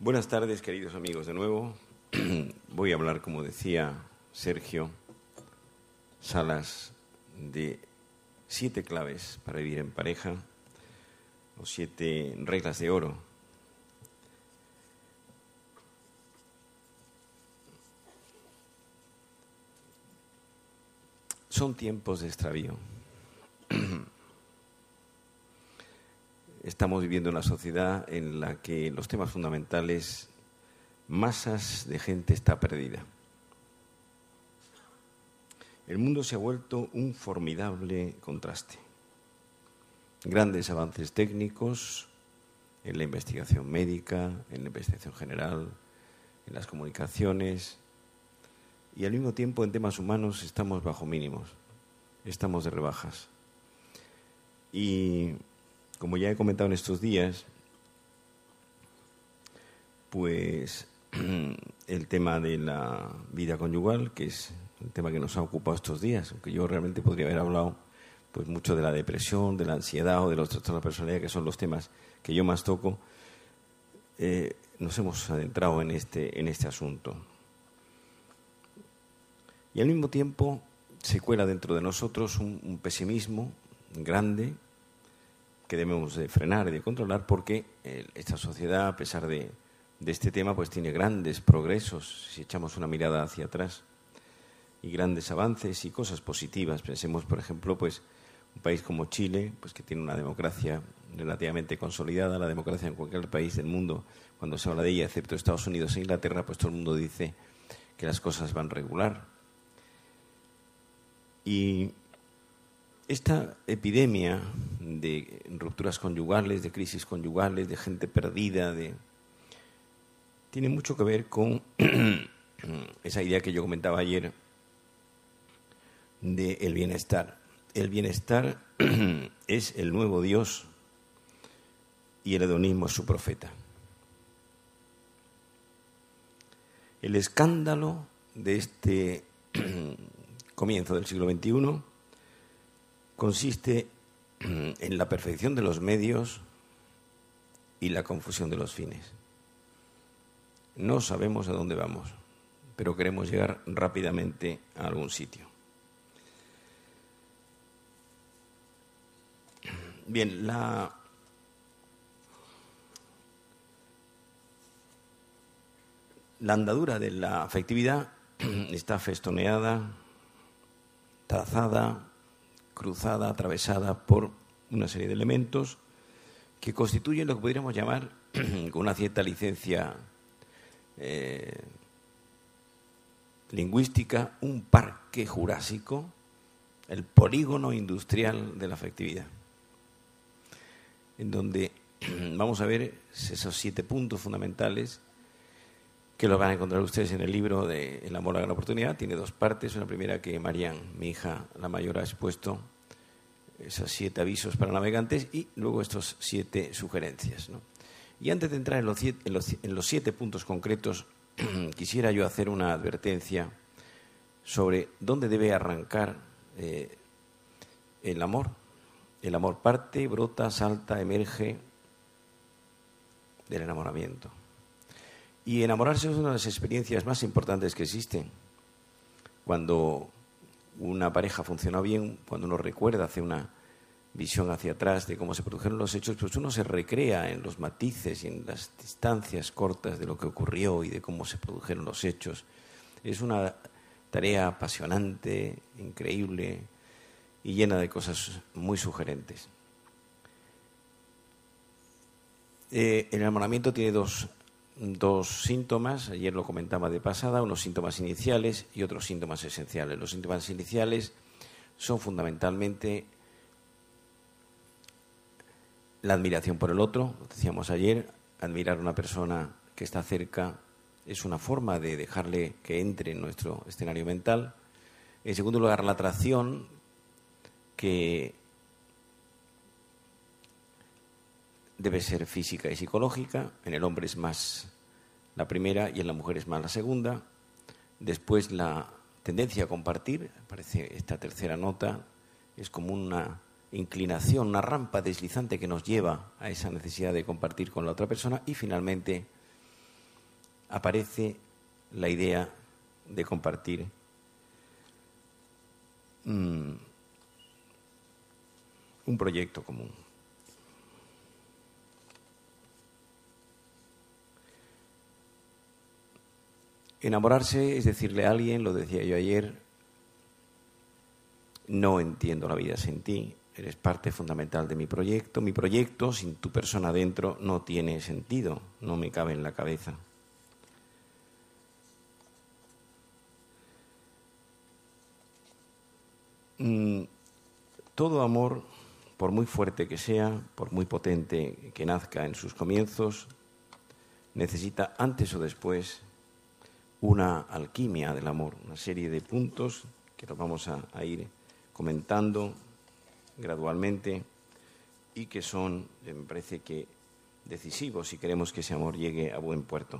Buenas tardes, queridos amigos, de nuevo. Voy a hablar, como decía Sergio Salas, de 7 claves para vivir en pareja, o 7 reglas de oro. Son tiempos de extravío. Estamos viviendo una sociedad en la que los temas fundamentales, masas de gente está perdida. El mundo se ha vuelto un formidable contraste. Grandes avances técnicos en la investigación médica, en la investigación general, en las comunicaciones, y al mismo tiempo en temas humanos estamos bajo mínimos, estamos de rebajas. Y como ya he comentado en estos días, pues el tema de la vida conyugal, que es un tema que nos ha ocupado estos días, aunque yo realmente podría haber hablado pues mucho de la depresión, de la ansiedad o de los trastornos de la personalidad, que son los temas que yo más toco, nos hemos adentrado en este asunto. Y al mismo tiempo se cuela dentro de nosotros un pesimismo grande que debemos de frenar y de controlar, porque esta sociedad, a pesar de este tema, pues tiene grandes progresos, si echamos una mirada hacia atrás, y grandes avances y cosas positivas. Pensemos, por ejemplo, pues un país como Chile, pues que tiene una democracia relativamente consolidada. La democracia en cualquier país del mundo, cuando se habla de ella, excepto Estados Unidos e Inglaterra, pues todo el mundo dice que las cosas van regular. Y esta epidemia de rupturas conyugales, de crisis conyugales, de gente perdida, tiene mucho que ver con esa idea que yo comentaba ayer del bienestar. El bienestar es el nuevo Dios y el hedonismo es su profeta. El escándalo de este comienzo del siglo XXI consiste en la perfección de los medios y la confusión de los fines. No sabemos a dónde vamos, pero queremos llegar rápidamente a algún sitio. Bien, la andadura de la afectividad está festoneada, trazada, cruzada, atravesada por una serie de elementos que constituyen lo que podríamos llamar, con una cierta licencia lingüística, un parque jurásico, el polígono industrial de la afectividad, en donde vamos a ver esos 7 puntos fundamentales que los van a encontrar ustedes en el libro de El amor a la gran oportunidad. Tiene 2 partes. Una primera que Marian, mi hija, la mayor, ha expuesto, esos 7 avisos para navegantes, y luego estos 7 sugerencias, ¿no? Y antes de entrar en los 7 puntos concretos, quisiera yo hacer una advertencia sobre dónde debe arrancar el amor. El amor parte, brota, salta, emerge del enamoramiento. Y enamorarse es una de las experiencias más importantes que existen. Cuando una pareja funciona bien, cuando uno recuerda, hace una visión hacia atrás de cómo se produjeron los hechos, pues uno se recrea en los matices y en las distancias cortas de lo que ocurrió y de cómo se produjeron los hechos. Es una tarea apasionante, increíble y llena de cosas muy sugerentes. El enamoramiento tiene dos síntomas, ayer lo comentaba de pasada, unos síntomas iniciales y otros síntomas esenciales. Los síntomas iniciales son fundamentalmente la admiración por el otro, lo decíamos ayer. Admirar a una persona que está cerca es una forma de dejarle que entre en nuestro escenario mental. En segundo lugar, la atracción, que debe ser física y psicológica. En el hombre es más la primera y en la mujer es más la segunda. Después, la tendencia a compartir, aparece esta tercera nota, es como una inclinación, una rampa deslizante que nos lleva a esa necesidad de compartir con la otra persona. Y finalmente, aparece la idea de compartir un proyecto común. Enamorarse es decirle a alguien, lo decía yo ayer, no entiendo la vida sin ti, eres parte fundamental de mi proyecto. Mi proyecto, sin tu persona dentro, no tiene sentido, no me cabe en la cabeza. Todo amor, por muy fuerte que sea, por muy potente que nazca en sus comienzos, necesita antes o después una alquimia del amor, una serie de puntos que los vamos a ir comentando gradualmente y que son, me parece que, decisivos si queremos que ese amor llegue a buen puerto.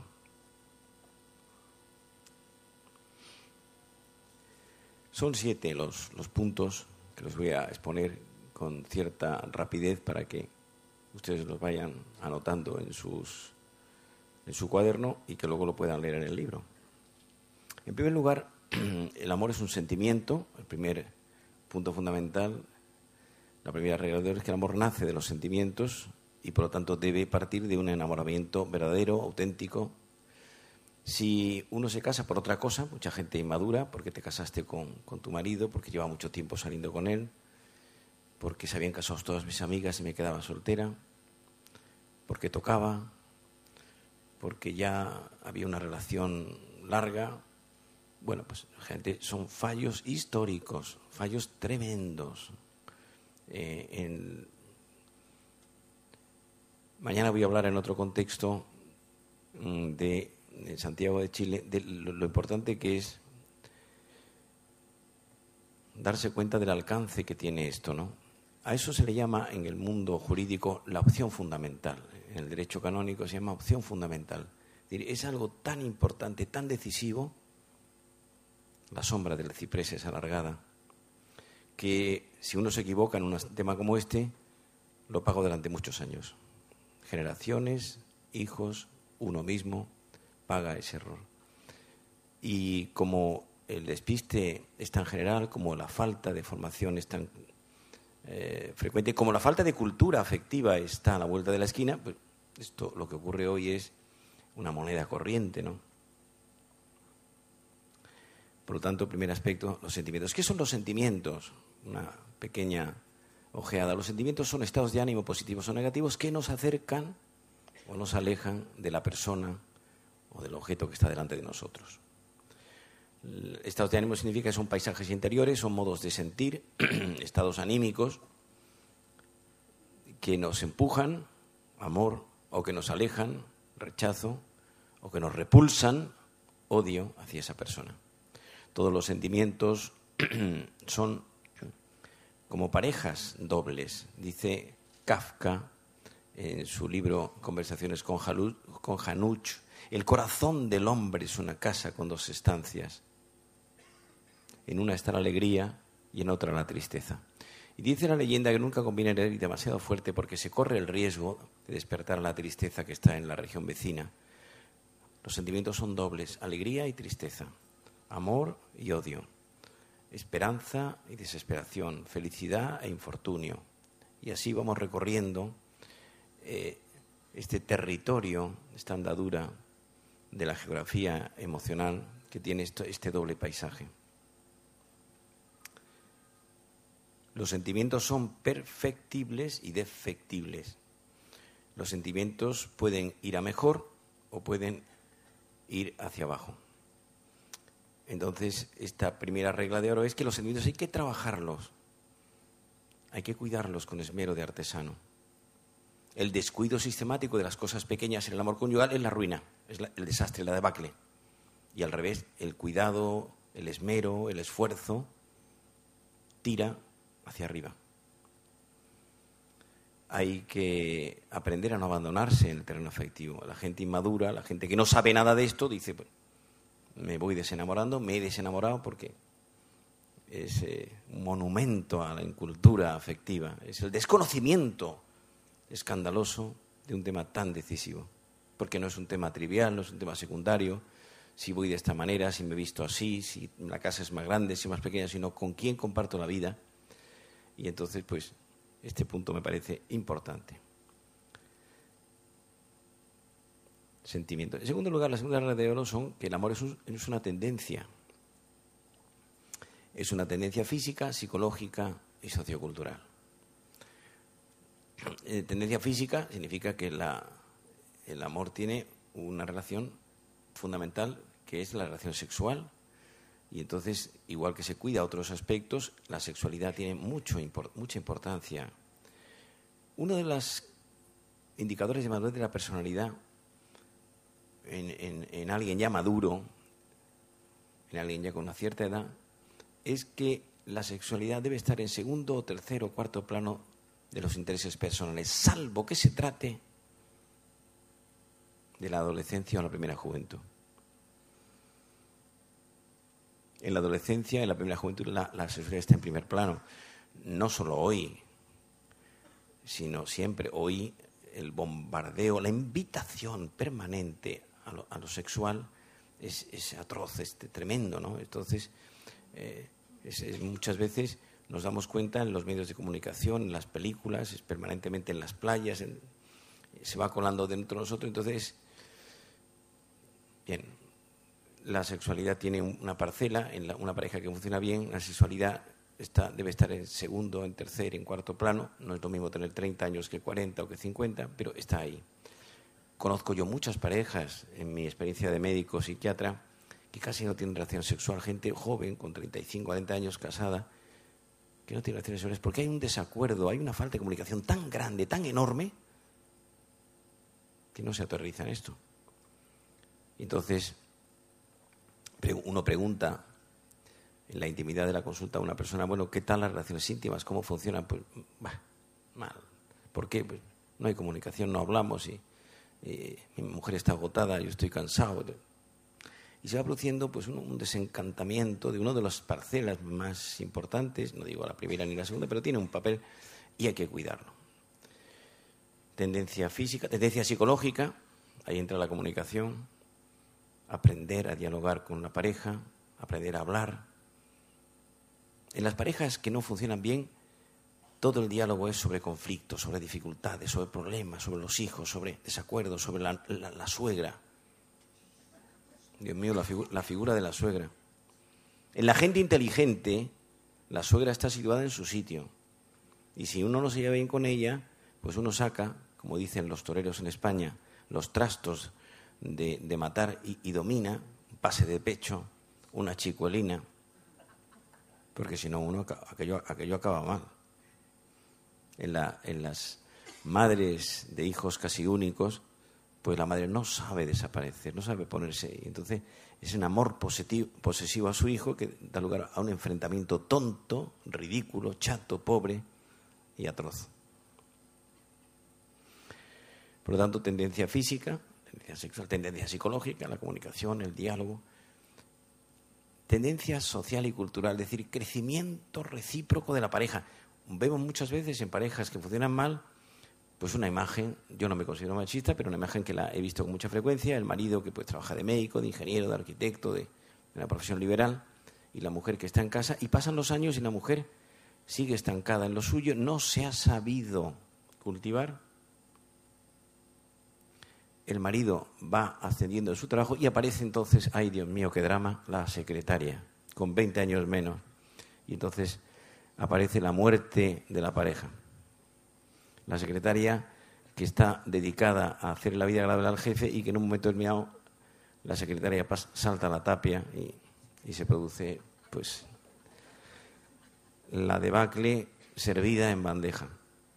Son 7 los puntos que los voy a exponer con cierta rapidez para que ustedes los vayan anotando en su cuaderno y que luego lo puedan leer en el libro. En primer lugar, el amor es un sentimiento. El primer punto fundamental, la primera regla de oro es que el amor nace de los sentimientos y por lo tanto debe partir de un enamoramiento verdadero, auténtico. Si uno se casa por otra cosa, mucha gente inmadura, porque te casaste con tu marido, porque lleva mucho tiempo saliendo con él, porque se habían casado todas mis amigas y me quedaba soltera, porque tocaba, porque ya había una relación larga. Bueno, pues gente, son fallos históricos, fallos tremendos. Mañana voy a hablar en otro contexto de Santiago de Chile, de lo importante que es darse cuenta del alcance que tiene esto, ¿no? A eso se le llama en el mundo jurídico la opción fundamental. En el derecho canónico se llama opción fundamental. Es algo tan importante, tan decisivo. La sombra del ciprés es alargada, que si uno se equivoca en un tema como este, lo paga durante muchos años. Generaciones, hijos, uno mismo paga ese error. Y como el despiste es tan general, como la falta de formación es tan frecuente, como la falta de cultura afectiva está a la vuelta de la esquina, pues esto, lo que ocurre hoy es una moneda corriente, ¿no? Por lo tanto, primer aspecto, los sentimientos. ¿Qué son los sentimientos? Una pequeña ojeada. Los sentimientos son estados de ánimo positivos o negativos que nos acercan o nos alejan de la persona o del objeto que está delante de nosotros. Estados de ánimo significa que son paisajes interiores, son modos de sentir, estados anímicos que nos empujan, amor, o que nos alejan, rechazo, o que nos repulsan, odio hacia esa persona. Todos los sentimientos son como parejas dobles. Dice Kafka en su libro Conversaciones con Januch, el corazón del hombre es una casa con 2 estancias. En una está la alegría y en otra la tristeza. Y dice la leyenda que nunca conviene leer demasiado fuerte porque se corre el riesgo de despertar la tristeza que está en la región vecina. Los sentimientos son dobles, alegría y tristeza. Amor y odio, esperanza y desesperación, felicidad e infortunio. Y así vamos recorriendo este territorio, esta andadura de la geografía emocional que tiene este doble paisaje. Los sentimientos son perfectibles y defectibles. Los sentimientos pueden ir a mejor o pueden ir hacia abajo. Entonces, esta primera regla de oro es que los sentimientos hay que trabajarlos, hay que cuidarlos con esmero de artesano. El descuido sistemático de las cosas pequeñas en el amor conyugal es la ruina, es el desastre, la debacle. Y al revés, el cuidado, el esmero, el esfuerzo, tira hacia arriba. Hay que aprender a no abandonarse en el terreno afectivo. La gente inmadura, la gente que no sabe nada de esto, dice, pues, me voy desenamorando, me he desenamorado porque es un monumento a la incultura afectiva. Es el desconocimiento escandaloso de un tema tan decisivo. porque no es un tema trivial, no es un tema secundario, si voy de esta manera, si me he visto así, si la casa es más grande, si es más pequeña, sino con quién comparto la vida. Y entonces, pues, este punto me parece importante. Sentimiento. En segundo lugar, la segunda regla de oro son que el amor es una tendencia. Es una tendencia física, psicológica y sociocultural. Tendencia física significa que el amor tiene una relación fundamental, que es la relación sexual, y entonces, igual que se cuida otros aspectos, la sexualidad tiene mucha importancia. Uno de los indicadores de madurez de la personalidad en alguien ya maduro, en alguien ya con una cierta edad, es que la sexualidad debe estar en segundo, tercero o cuarto plano de los intereses personales, salvo que se trate de la adolescencia o la primera juventud. En la adolescencia, en la primera juventud, la sexualidad está en primer plano. No solo hoy, sino siempre. Hoy el bombardeo, la invitación permanente a lo sexual es atroz, es tremendo, ¿no? Entonces, muchas veces nos damos cuenta en los medios de comunicación, en las películas, es permanentemente en las playas, se va colando dentro de nosotros. Entonces, bien, la sexualidad tiene una parcela, en una pareja que funciona bien, la sexualidad debe estar en segundo, en tercer, en cuarto plano. No es lo mismo tener 30 años que 40 o que 50, pero está ahí. Conozco yo muchas parejas, en mi experiencia de médico, psiquiatra, que casi no tienen relación sexual, gente joven, con 35, 40 años, casada, que no tiene relaciones sexuales porque hay un desacuerdo, hay una falta de comunicación tan grande, tan enorme, que no se aterriza en esto. Y entonces, uno pregunta en la intimidad de la consulta a una persona, bueno, ¿qué tal las relaciones íntimas? ¿Cómo funcionan? Pues, mal. ¿Por qué? Pues no hay comunicación, no hablamos y mi mujer está agotada, yo estoy cansado. Y se va produciendo pues un desencantamiento de una de las parcelas más importantes, no digo la primera ni la segunda, pero tiene un papel y hay que cuidarlo. Tendencia física, tendencia psicológica, ahí entra la comunicación, aprender a dialogar con la pareja, aprender a hablar. En las parejas que no funcionan bien, todo el diálogo es sobre conflictos, sobre dificultades, sobre problemas, sobre los hijos, sobre desacuerdos, sobre la suegra. Dios mío, la figura de la suegra. En la gente inteligente, la suegra está situada en su sitio. Y si uno no se lleva bien con ella, pues uno saca, como dicen los toreros en España, los trastos de matar y domina, un pase de pecho, una chicuelina, porque si no aquello acaba mal. En las madres de hijos casi únicos, pues la madre no sabe desaparecer, no sabe ponerse. Y entonces es un amor posesivo a su hijo que da lugar a un enfrentamiento tonto, ridículo, chato, pobre y atroz. Por lo tanto, tendencia física, tendencia sexual, tendencia psicológica, la comunicación, el diálogo. Tendencia social y cultural, es decir, crecimiento recíproco de la pareja. Vemos muchas veces en parejas que funcionan mal, pues una imagen, yo no me considero machista, pero una imagen que la he visto con mucha frecuencia, el marido que pues trabaja de médico, de ingeniero, de arquitecto, de una profesión liberal, y la mujer que está en casa, y pasan los años y la mujer sigue estancada en lo suyo, no se ha sabido cultivar. El marido va ascendiendo en su trabajo y aparece entonces, ay Dios mío, qué drama, la secretaria, con 20 años menos. Y entonces aparece la muerte de la pareja. La secretaria que está dedicada a hacer la vida agradable al jefe y que en un momento determinado la secretaria salta a la tapia y se produce pues la debacle servida en bandeja.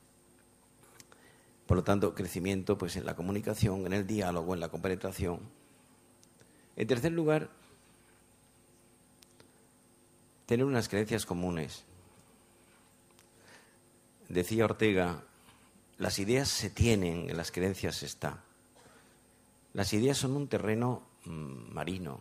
Por lo tanto, crecimiento pues en la comunicación, en el diálogo, en la compenetración. En tercer lugar, tener unas creencias comunes. Decía Ortega, las ideas se tienen, en las creencias se está. Las ideas son un terreno marino,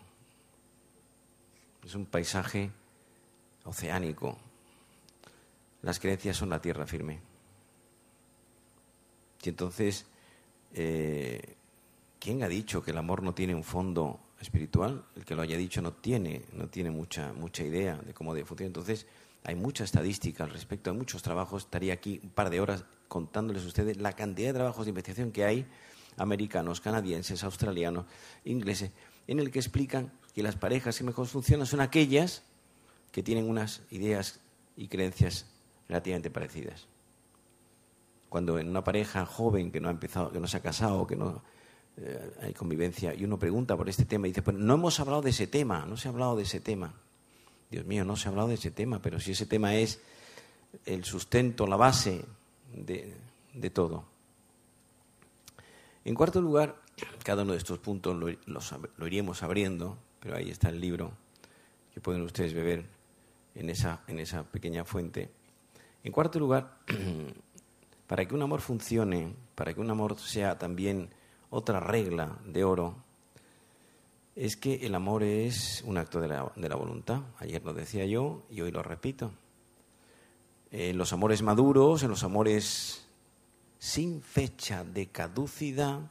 es un paisaje oceánico. Las creencias son la tierra firme. Y entonces ¿quién ha dicho que el amor no tiene un fondo espiritual? El que lo haya dicho no tiene mucha idea de cómo debe funcionar. Entonces, hay mucha estadística al respecto, hay muchos trabajos. Estaría aquí un par de horas contándoles a ustedes la cantidad de trabajos de investigación que hay, americanos, canadienses, australianos, ingleses, en el que explican que las parejas que mejor funcionan son aquellas que tienen unas ideas y creencias relativamente parecidas. Cuando en una pareja joven que no ha empezado, que no se ha casado, que no hay convivencia, y uno pregunta por este tema y dice, pues no hemos hablado de ese tema, no se ha hablado de ese tema. Dios mío, no se ha hablado de ese tema, pero si ese tema es el sustento, la base de todo. En cuarto lugar, cada uno de estos puntos lo iríamos abriendo, pero ahí está el libro que pueden ustedes beber en esa pequeña fuente. En cuarto lugar, para que un amor funcione, para que un amor sea también otra regla de oro, es que el amor es un acto de la voluntad. Ayer lo decía yo y hoy lo repito. En los amores maduros, en los amores sin fecha de caducidad,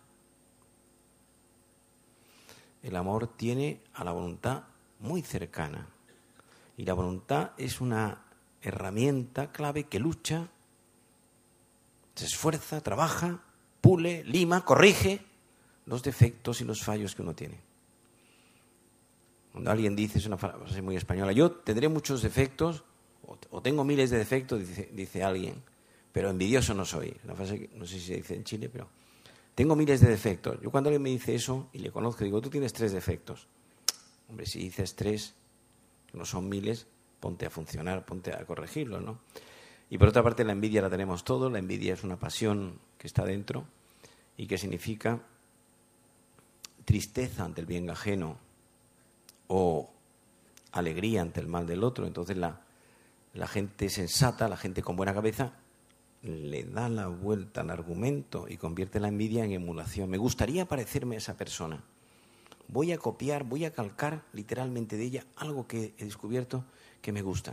el amor tiene a la voluntad muy cercana. Y la voluntad es una herramienta clave que lucha, se esfuerza, trabaja, pule, lima, corrige los defectos y los fallos que uno tiene. Cuando alguien dice, es una frase muy española, yo tendré muchos defectos o tengo miles de defectos, dice alguien, pero envidioso no soy. Una frase que no sé si se dice en Chile, pero tengo miles de defectos. Yo cuando alguien me dice eso y le conozco, digo, tú tienes 3 defectos. Hombre, si dices 3, no son miles, ponte a funcionar, ponte a corregirlo, ¿no? Y por otra parte, la envidia la tenemos todos. La envidia es una pasión que está dentro y que significa tristeza ante el bien ajeno o alegría ante el mal del otro. Entonces la gente sensata, la gente con buena cabeza, le da la vuelta al argumento y convierte la envidia en emulación. Me gustaría parecerme a esa persona. Voy a copiar, voy a calcar literalmente de ella algo que he descubierto que me gusta.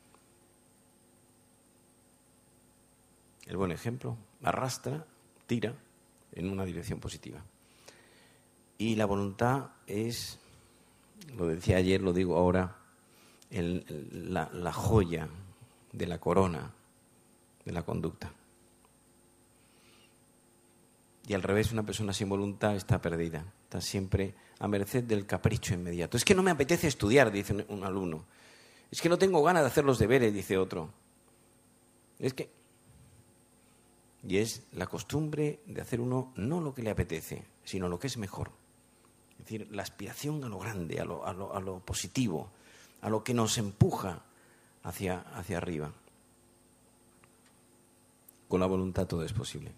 El buen ejemplo arrastra, tira en una dirección positiva. Y la voluntad es, lo decía ayer, lo digo ahora, la joya de la corona de la conducta. Y al revés, una persona sin voluntad está perdida, está siempre a merced del capricho inmediato. Es que no me apetece estudiar, dice un alumno. Es que no tengo ganas de hacer los deberes, dice otro. Y es la costumbre de hacer uno no lo que le apetece, sino lo que es mejor. Es decir, la aspiración a lo grande, a lo positivo, a lo que nos empuja hacia arriba. Con la voluntad todo es posible.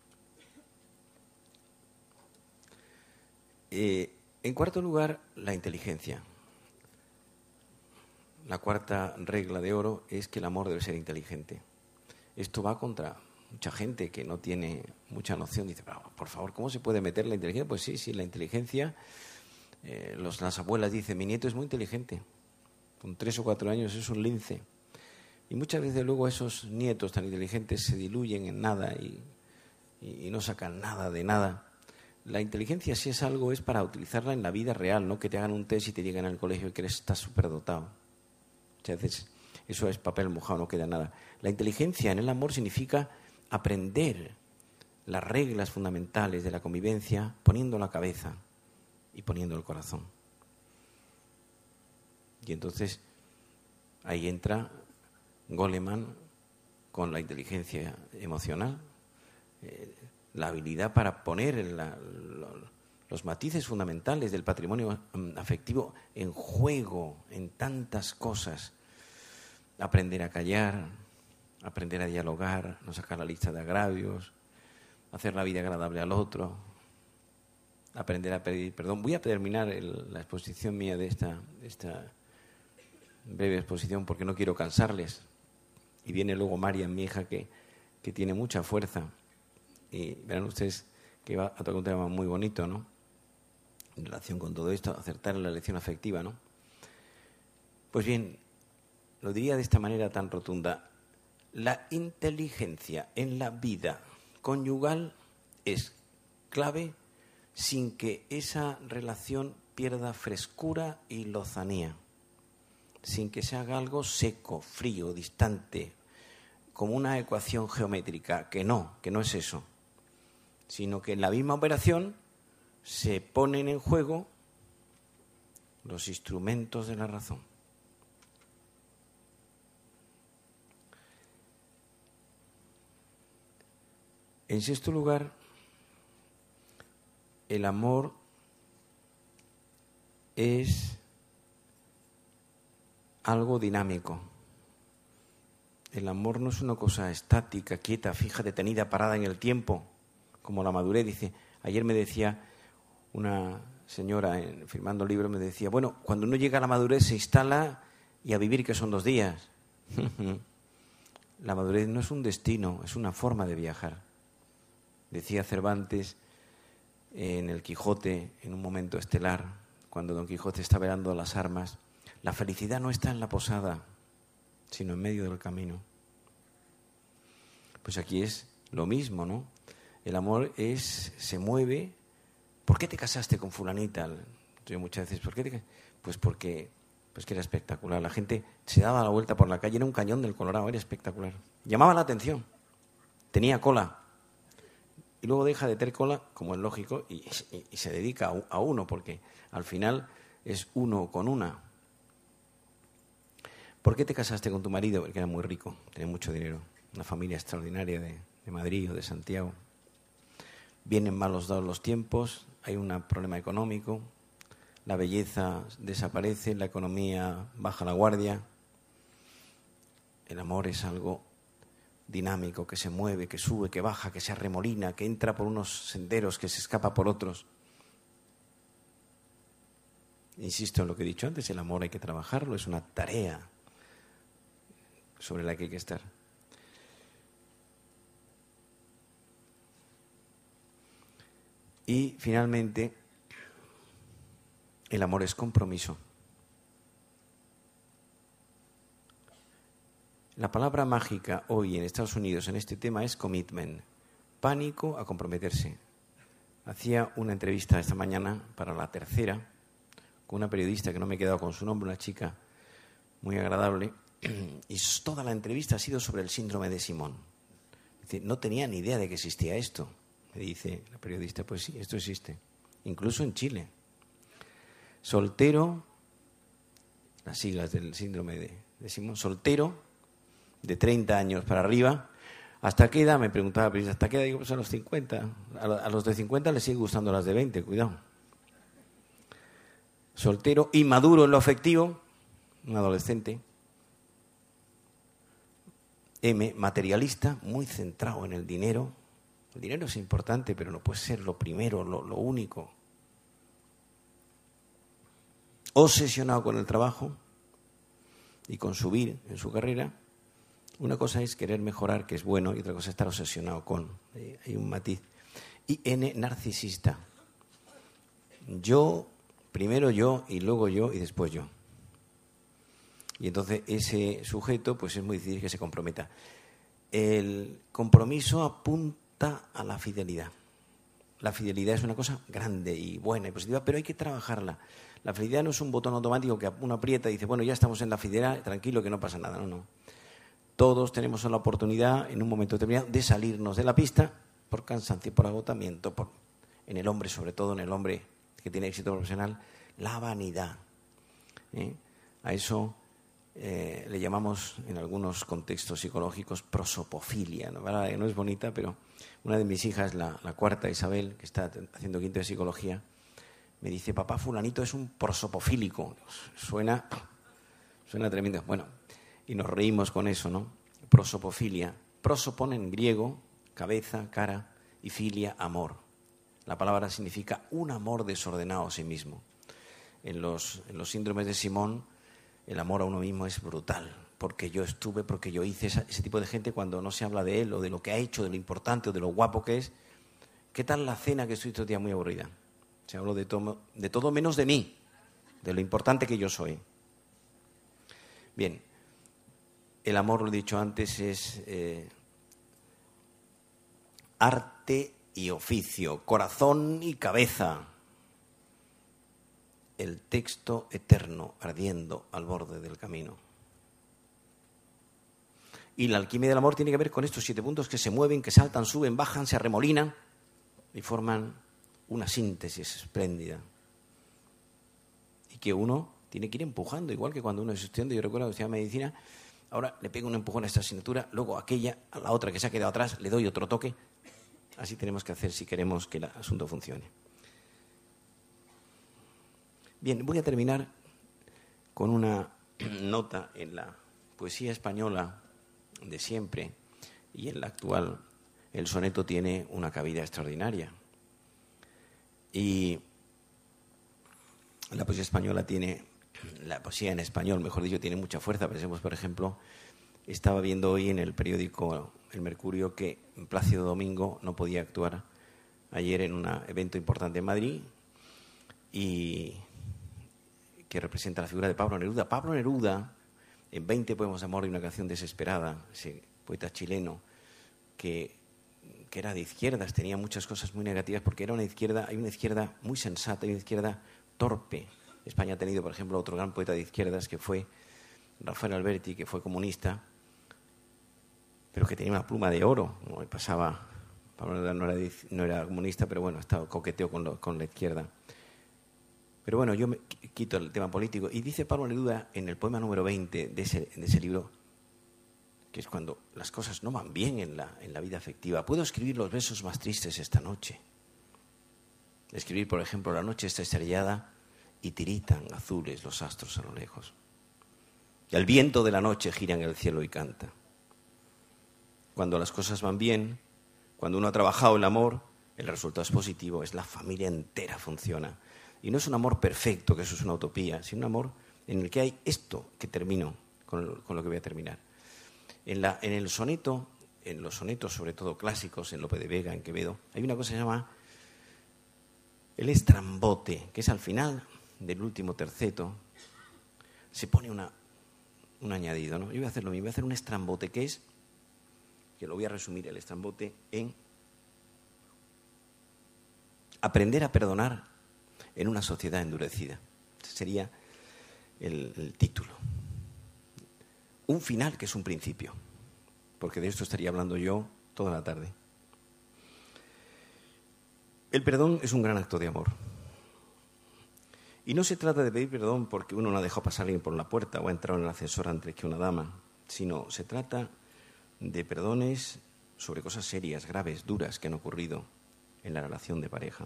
En cuarto lugar, la inteligencia. La cuarta regla de oro es que el amor debe ser inteligente. Esto va contra mucha gente que no tiene mucha noción. Dice, por favor, ¿cómo se puede meter la inteligencia? Pues sí, la inteligencia. Las abuelas dicen, mi nieto es muy inteligente. Con 3 o 4 años es un lince. Y muchas veces luego esos nietos tan inteligentes se diluyen en nada y no sacan nada de nada. La inteligencia, si es algo, es para utilizarla en la vida real, no que te hagan un test y te lleguen al colegio y que estás superdotado. Muchas veces eso es papel mojado, no queda nada. La inteligencia en el amor significa aprender las reglas fundamentales de la convivencia poniendo la cabeza y poniendo el corazón. Y entonces ahí entra Goleman con la inteligencia emocional, la habilidad para poner los matices fundamentales del patrimonio afectivo en juego en tantas cosas. Aprender a callar, aprender a dialogar, no sacar la lista de agravios, hacer la vida agradable al otro, aprender a pedir perdón. Voy a terminar la exposición mía de esta breve exposición porque no quiero cansarles. Y viene luego Marian, mi hija, que tiene mucha fuerza. Y verán ustedes que va a tocar un tema muy bonito, ¿no? En relación con todo esto, acertar en la elección afectiva, ¿no? Pues bien, lo diría de esta manera tan rotunda. La inteligencia en la vida conyugal es clave sin que esa relación pierda frescura y lozanía, sin que se haga algo seco, frío, distante, como una ecuación geométrica, que no es eso, sino que en la misma operación se ponen en juego los instrumentos de la razón. En sexto lugar, el amor es algo dinámico. El amor no es una cosa estática, quieta, fija, detenida, parada en el tiempo, como la madurez. Dice, ayer me decía una señora firmando libros, me decía, bueno, cuando uno llega a la madurez se instala y a vivir, que son 2 días. La madurez no es un destino, es una forma de viajar. Decía Cervantes en el Quijote, en un momento estelar, cuando Don Quijote está velando las armas, la felicidad no está en la posada, sino en medio del camino. Pues aquí es lo mismo, ¿no? El amor se mueve. ¿Por qué te casaste con fulanita? Yo muchas veces, ¿por qué te casaste? Pues porque que era espectacular. La gente se daba la vuelta por la calle, era un cañón del Colorado, era espectacular. Llamaba la atención, tenía cola. Y luego deja de tener cola, como es lógico, y se dedica a uno, porque al final es uno con una. ¿Por qué te casaste con tu marido? Porque era muy rico, tenía mucho dinero, una familia extraordinaria de Madrid o de Santiago. Vienen malos dados los tiempos, hay un problema económico, la belleza desaparece, la economía baja la guardia. El amor es algo dinámico, que se mueve, que sube, que baja, que se arremolina, que entra por unos senderos, que se escapa por otros. Insisto en lo que he dicho antes, el amor hay que trabajarlo, es una tarea sobre la que hay que estar. Y finalmente, el amor es compromiso. La palabra mágica hoy en Estados Unidos en este tema es commitment, pánico a comprometerse. Hacía una entrevista esta mañana para La Tercera con una periodista que no me he quedado con su nombre, una chica muy agradable, y toda la entrevista ha sido sobre el síndrome de Simón. Dice, no tenía ni idea de que existía esto. Me dice la periodista, pues sí, esto existe, incluso en Chile. Soltero, las siglas del síndrome de Simón, soltero, de 30 años para arriba. ¿Hasta qué edad? Me preguntaba la periodista, ¿hasta qué edad? Digo, pues a los 50. A los de 50 les siguen gustando las de 20, cuidado. Soltero, inmaduro en lo afectivo, un adolescente. Materialista, muy centrado en el dinero. El dinero es importante, pero no puede ser lo primero, lo único. Obsesionado con el trabajo y con subir en su carrera. Una cosa es querer mejorar, que es bueno, y otra cosa es estar obsesionado con. Hay un matiz. Y narcisista. Yo, primero yo, y luego yo, y después yo. Y entonces ese sujeto, pues es muy difícil que se comprometa. El compromiso apunta a la fidelidad. La fidelidad es una cosa grande y buena y positiva, pero hay que trabajarla. La fidelidad no es un botón automático que uno aprieta y dice, bueno, ya estamos en la fidelidad, tranquilo que no pasa nada. No. Todos tenemos la oportunidad en un momento determinado de salirnos de la pista por cansancio, por agotamiento, en el hombre, sobre todo en el hombre que tiene éxito profesional, la vanidad. A eso le llamamos en algunos contextos psicológicos prosopofilia, ¿no? No es bonita, pero una de mis hijas, la cuarta, Isabel, que está haciendo quinto de psicología, me dice, papá, fulanito es un prosopofílico. Suena tremendo. Bueno, y nos reímos con eso, ¿no? Prosopofilia. Prosopon en griego, cabeza, cara, y filia, amor. La palabra significa un amor desordenado a sí mismo. En los síndromes de Simón, el amor a uno mismo es brutal, porque yo estuve, porque yo hice. Ese tipo de gente, cuando no se habla de él o de lo que ha hecho, de lo importante o de lo guapo que es, ¿qué tal la cena que estoy estos días muy aburrida? Se habló de todo menos de mí, de lo importante que yo soy. Bien, el amor, lo he dicho antes, es arte y oficio, corazón y cabeza. El texto eterno ardiendo al borde del camino. Y la alquimia del amor tiene que ver con estos 7 puntos que se mueven, que saltan, suben, bajan, se arremolinan y forman una síntesis espléndida. Y que uno tiene que ir empujando, igual que cuando uno es estudiante. Yo recuerdo que estudiaba medicina, ahora le pego un empujón a esta asignatura, luego aquella, a la otra que se ha quedado atrás, le doy otro toque. Así tenemos que hacer si queremos que el asunto funcione. Bien, voy a terminar con una nota en la poesía española de siempre y en la actual. El soneto tiene una cabida extraordinaria. Y la poesía española tiene, la poesía en español, mejor dicho, tiene mucha fuerza. Pensemos, por ejemplo, estaba viendo hoy en el periódico El Mercurio que Plácido Domingo no podía actuar ayer en un evento importante en Madrid y que representa la figura de Pablo Neruda. Pablo Neruda, en 20 poemas de amor y una canción desesperada, ese poeta chileno que era de izquierdas, tenía muchas cosas muy negativas porque era una izquierda, hay una izquierda muy sensata y una izquierda torpe. España ha tenido, por ejemplo, otro gran poeta de izquierdas que fue Rafael Alberti, que fue comunista, pero que tenía una pluma de oro. ¿No? Pasaba, Pablo Neruda no era comunista, pero bueno, estaba coqueteo con la izquierda. Pero bueno, yo me quito el tema político. Y dice Pablo Neruda en el poema número 20 de ese libro, que es cuando las cosas no van bien en la vida afectiva: puedo escribir los besos más tristes esta noche. Escribir, por ejemplo, la noche está estrellada y tiritan azules los astros a lo lejos. Y el viento de la noche gira en el cielo y canta. Cuando las cosas van bien, cuando uno ha trabajado el amor, el resultado es positivo, es la familia entera funciona. Y no es un amor perfecto, que eso es una utopía, sino un amor en el que hay esto que termino, con lo que voy a terminar. En el soneto, en los sonetos sobre todo clásicos, en Lope de Vega, en Quevedo, hay una cosa que se llama el estrambote, que es al final del último terceto, se pone un añadido, ¿no? Yo voy a hacer lo mismo, voy a hacer un estrambote, que es, que lo voy a resumir, el estrambote en aprender a perdonar en una sociedad endurecida. Ese sería el título. Un final que es un principio, porque de esto estaría hablando yo toda la tarde. El perdón es un gran acto de amor. Y no se trata de pedir perdón porque uno no ha dejado pasar a alguien por la puerta o ha entrado en el ascensor antes que una dama, sino se trata de perdones sobre cosas serias, graves, duras que han ocurrido en la relación de pareja.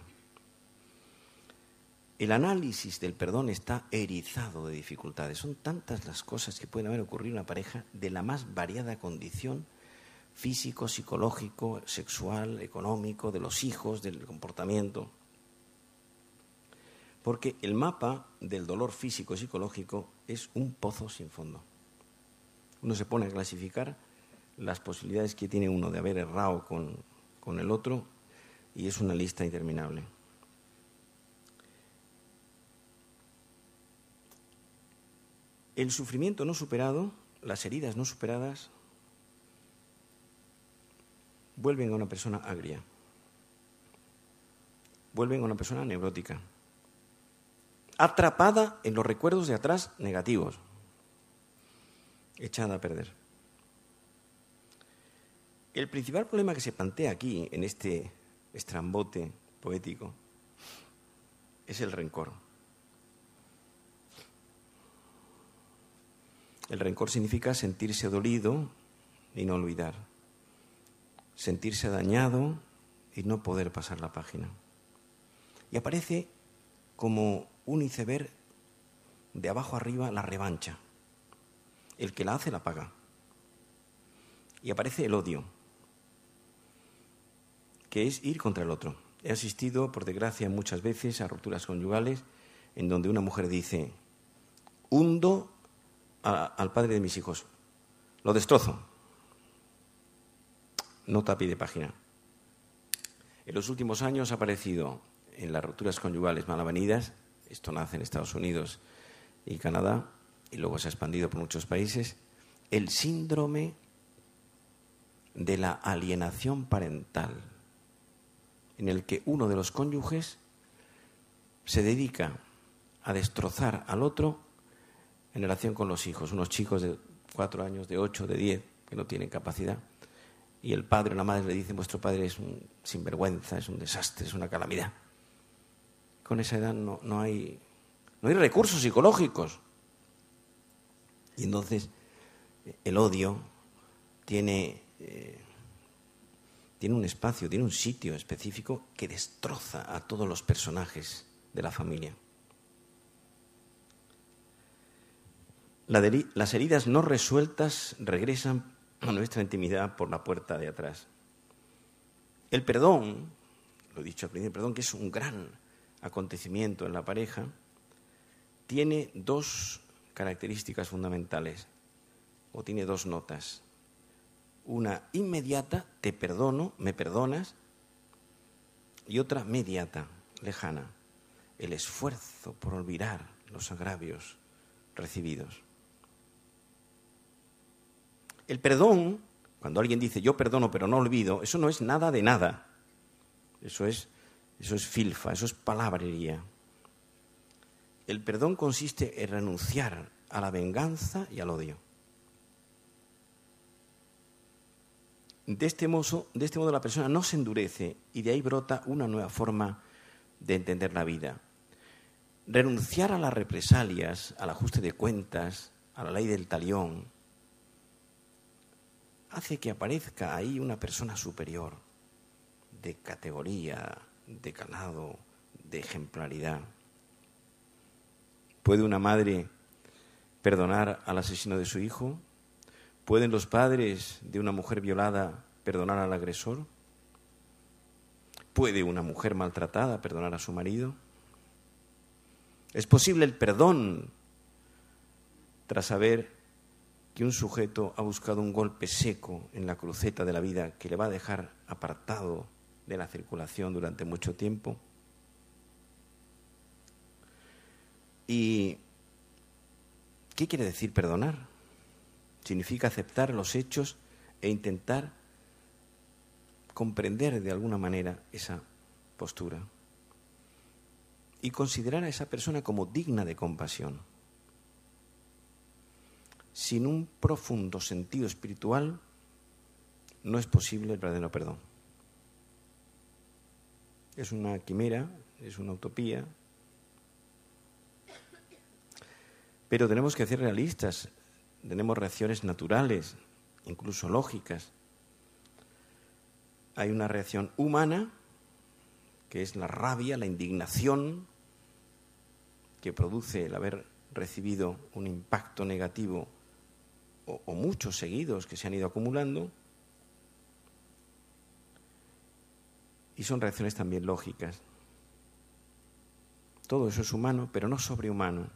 El análisis del perdón está erizado de dificultades. Son tantas las cosas que pueden haber ocurrido en una pareja de la más variada condición: físico, psicológico, sexual, económico, de los hijos, del comportamiento. Porque el mapa del dolor físico y psicológico es un pozo sin fondo. Uno se pone a clasificar las posibilidades que tiene uno de haber errado con el otro y es una lista interminable. El sufrimiento no superado, las heridas no superadas, vuelven a una persona agria, vuelven a una persona neurótica, atrapada en los recuerdos de atrás negativos, echada a perder. El principal problema que se plantea aquí, en este estrambote poético, es el rencor. El rencor significa sentirse dolido y no olvidar, sentirse dañado y no poder pasar la página. Y aparece como un iceberg de abajo arriba la revancha. El que la hace la paga. Y aparece el odio, que es ir contra el otro. He asistido, por desgracia, muchas veces a rupturas conyugales en donde una mujer dice: hundo al padre de mis hijos, lo destrozo. Nota a pie de página. En los últimos años ha aparecido en las rupturas conyugales mal avenidas, esto nace en Estados Unidos y Canadá, y luego se ha expandido por muchos países, el síndrome de la alienación parental. en el que uno de los cónyuges se dedica a destrozar al otro en relación con los hijos, unos chicos de 4 años, de 8, de 10, que no tienen capacidad, y el padre o la madre le dicen: vuestro padre es un sinvergüenza, es un desastre, es una calamidad. Con esa edad no hay recursos psicológicos. Y entonces el odio tiene un espacio, tiene un sitio específico que destroza a todos los personajes de la familia. Las heridas no resueltas regresan a nuestra intimidad por la puerta de atrás. El perdón, lo he dicho al principio, el perdón, que es un gran acontecimiento en la pareja, tiene 2 características fundamentales, o tiene 2 notas. Una inmediata, te perdono, me perdonas, y otra mediata, lejana, el esfuerzo por olvidar los agravios recibidos. El perdón, cuando alguien dice yo perdono pero no olvido, eso no es nada de nada. Eso es filfa, eso es palabrería. El perdón consiste en renunciar a la venganza y al odio. De este modo la persona no se endurece y de ahí brota una nueva forma de entender la vida. Renunciar a las represalias, al ajuste de cuentas, a la ley del talión, hace que aparezca ahí una persona superior, de categoría, de calado, de ejemplaridad. ¿Puede una madre perdonar al asesino de su hijo? ¿Pueden los padres de una mujer violada perdonar al agresor? ¿Puede una mujer maltratada perdonar a su marido? ¿Es posible el perdón tras saber que un sujeto ha buscado un golpe seco en la cruceta de la vida que le va a dejar apartado de la circulación durante mucho tiempo? ¿Y qué quiere decir perdonar? Significa aceptar los hechos e intentar comprender de alguna manera esa postura y considerar a esa persona como digna de compasión. Sin un profundo sentido espiritual no es posible el verdadero perdón. Es una quimera, es una utopía, pero tenemos que ser realistas. Tenemos reacciones naturales, incluso lógicas. Hay una reacción humana, que es la rabia, la indignación, que produce el haber recibido un impacto negativo o muchos seguidos que se han ido acumulando. Y son reacciones también lógicas. Todo eso es humano, pero no sobrehumano.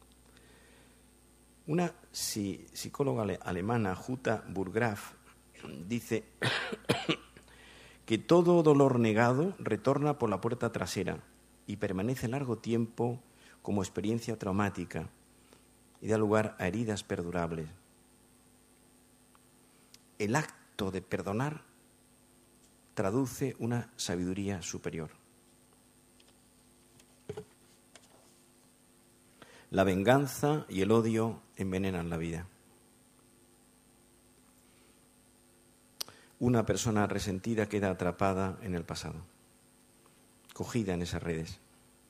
Una psicóloga alemana, Jutta Burggraf, dice que todo dolor negado retorna por la puerta trasera y permanece largo tiempo como experiencia traumática y da lugar a heridas perdurables. El acto de perdonar traduce una sabiduría superior. La venganza y el odio envenenan la vida. Una persona resentida queda atrapada en el pasado, cogida en esas redes.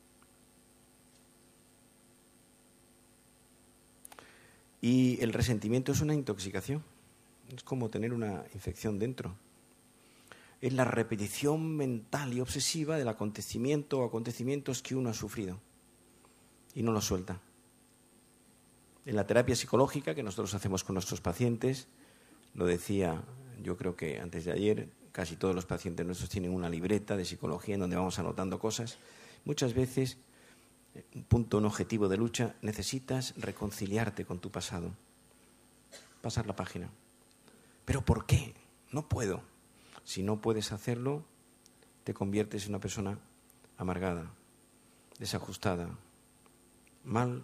Y el resentimiento es una intoxicación, es como tener una infección dentro. Es la repetición mental y obsesiva del acontecimiento o acontecimientos que uno ha sufrido y no lo suelta. En la terapia psicológica que nosotros hacemos con nuestros pacientes, lo decía, yo creo que antes de ayer, casi todos los pacientes nuestros tienen una libreta de psicología en donde vamos anotando cosas. Muchas veces, un objetivo de lucha, necesitas reconciliarte con tu pasado, pasar la página. ¿Pero por qué? No puedo. Si no puedes hacerlo, te conviertes en una persona amargada, desajustada, mal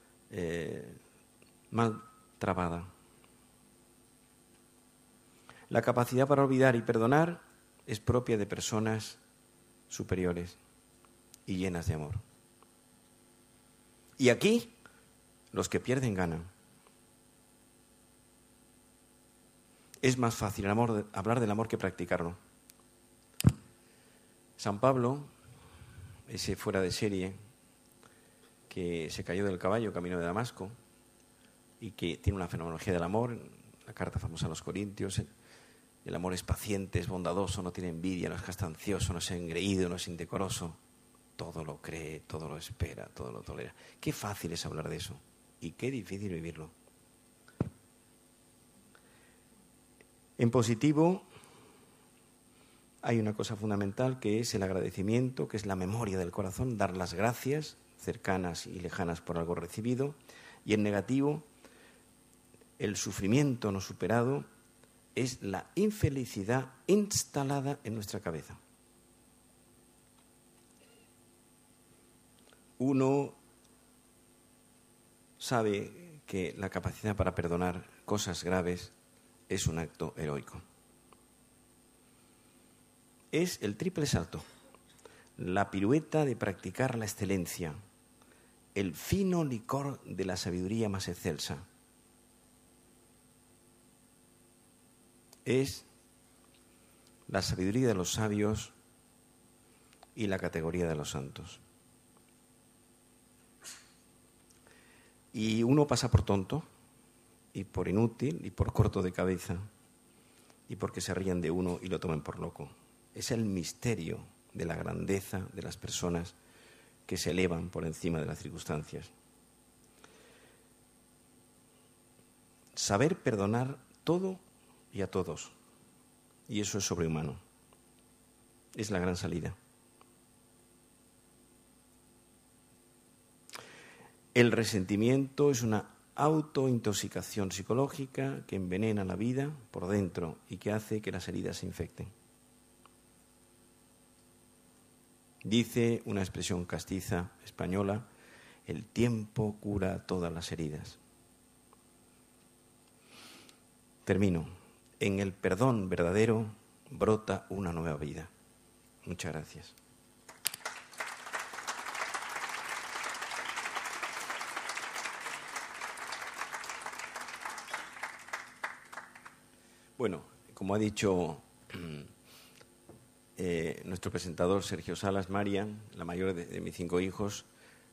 trabada. La capacidad para olvidar y perdonar es propia de personas superiores y llenas de amor. Y aquí, los que pierden ganan. Es más fácil hablar del amor que practicarlo. San Pablo, ese fuera de serie, que se cayó del caballo camino de Damasco y que tiene una fenomenología del amor, la carta famosa a los Corintios, el amor es paciente, es bondadoso, no tiene envidia, no es castancioso, no es engreído, no es indecoroso, todo lo cree, todo lo espera, todo lo tolera. Qué fácil es hablar de eso y qué difícil vivirlo. En positivo hay una cosa fundamental que es el agradecimiento, que es la memoria del corazón, dar las gracias cercanas y lejanas por algo recibido. Y en negativo, el sufrimiento no superado es la infelicidad instalada en nuestra cabeza. Uno sabe que la capacidad para perdonar cosas graves es un acto heroico. Es el triple salto, la pirueta de practicar la excelencia, el fino licor de la sabiduría más excelsa. Es la sabiduría de los sabios y la categoría de los santos. Y uno pasa por tonto, y por inútil, y por corto de cabeza, y porque se rían de uno y lo tomen por loco. Es el misterio de la grandeza de las personas que se elevan por encima de las circunstancias. Saber perdonar todo y a todos. Y eso es sobrehumano. Es la gran salida. El resentimiento es una autointoxicación psicológica que envenena la vida por dentro y que hace que las heridas se infecten. Dice una expresión castiza española, el tiempo cura todas las heridas. Termino. En el perdón verdadero brota una nueva vida. Muchas gracias. Bueno, como ha dicho nuestro presentador Sergio Salas, Marian, la mayor de mis 5 hijos,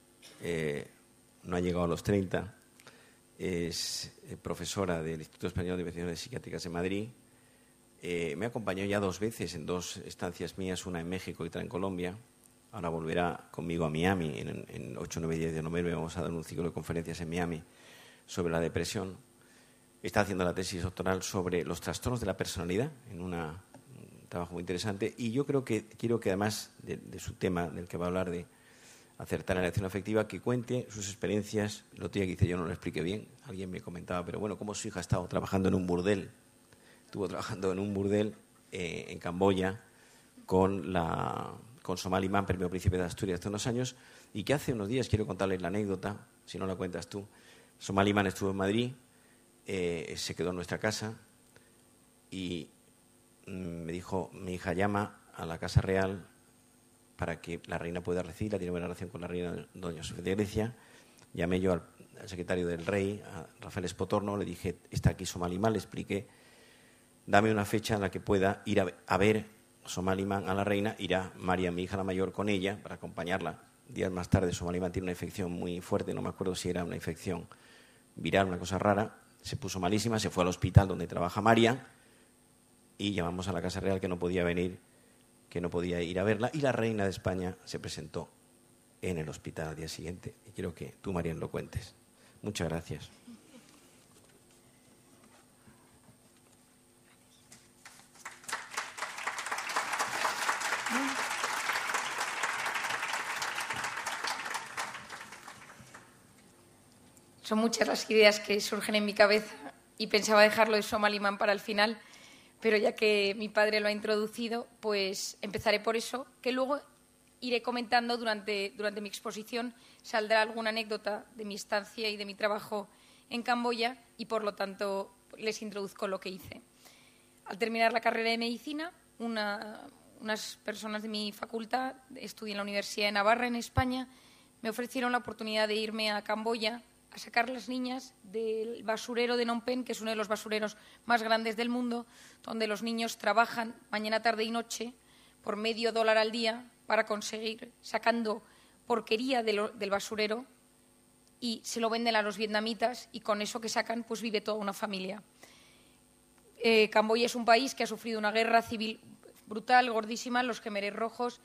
no ha llegado a los 30, es profesora del Instituto Español de Investigaciones Psiquiátricas de Madrid. Me acompañó ya 2 veces en 2 estancias mías, una en México y otra en Colombia. Ahora volverá conmigo a Miami en 8, 9 y 10 de noviembre. Vamos a dar un ciclo de conferencias en Miami sobre la depresión. Está haciendo la tesis doctoral sobre los trastornos de la personalidad, en un trabajo muy interesante. Y yo quiero que además de su tema, del que va a hablar de acertar en la elección afectiva, que cuente sus experiencias. Lo que dice, yo no lo expliqué bien, alguien me comentaba, pero bueno, cómo su hija ha estado trabajando en un burdel. Estuvo trabajando en un burdel en Camboya con Somali Man, premio Príncipe de Asturias hace unos años, y que hace unos días, quiero contarles la anécdota, si no la cuentas tú. Somali Man estuvo en Madrid, se quedó en nuestra casa y me dijo, mi hija llama a la Casa Real para que la reina pueda recibirla, tiene buena relación con la reina doña Sofía de Grecia. Llamé yo al secretario del rey, a Rafael Espotorno, le dije, está aquí Somaliman, le expliqué, dame una fecha en la que pueda ir a ver Somaliman a la reina, irá María, mi hija la mayor, con ella para acompañarla. Días más tarde Somaliman tiene una infección muy fuerte, no me acuerdo si era una infección viral, una cosa rara, se puso malísima, se fue al hospital donde trabaja María y llamamos a la Casa Real que no podía venir, que no podía ir a verla, y la reina de España se presentó en el hospital al día siguiente. Y quiero que tú, Marian, lo cuentes. Muchas gracias. Son muchas las ideas que surgen en mi cabeza y pensaba dejarlo de Somaliman para el final, pero ya que mi padre lo ha introducido, pues empezaré por eso, que luego iré comentando durante mi exposición. Saldrá alguna anécdota de mi estancia y de mi trabajo en Camboya y, por lo tanto, les introduzco lo que hice. Al terminar la carrera de medicina, una unas personas de mi facultad, estudié en la Universidad de Navarra, en España, me ofrecieron la oportunidad de irme a Camboya a sacar las niñas del basurero de Phnom Penh, que es uno de los basureros más grandes del mundo, donde los niños trabajan mañana, tarde y noche por $0.50 al día para conseguir, sacando porquería del basurero, y se lo venden a los vietnamitas y con eso que sacan pues vive toda una familia. Camboya es un país que ha sufrido una guerra civil brutal, gordísima, los Khmeres rojos,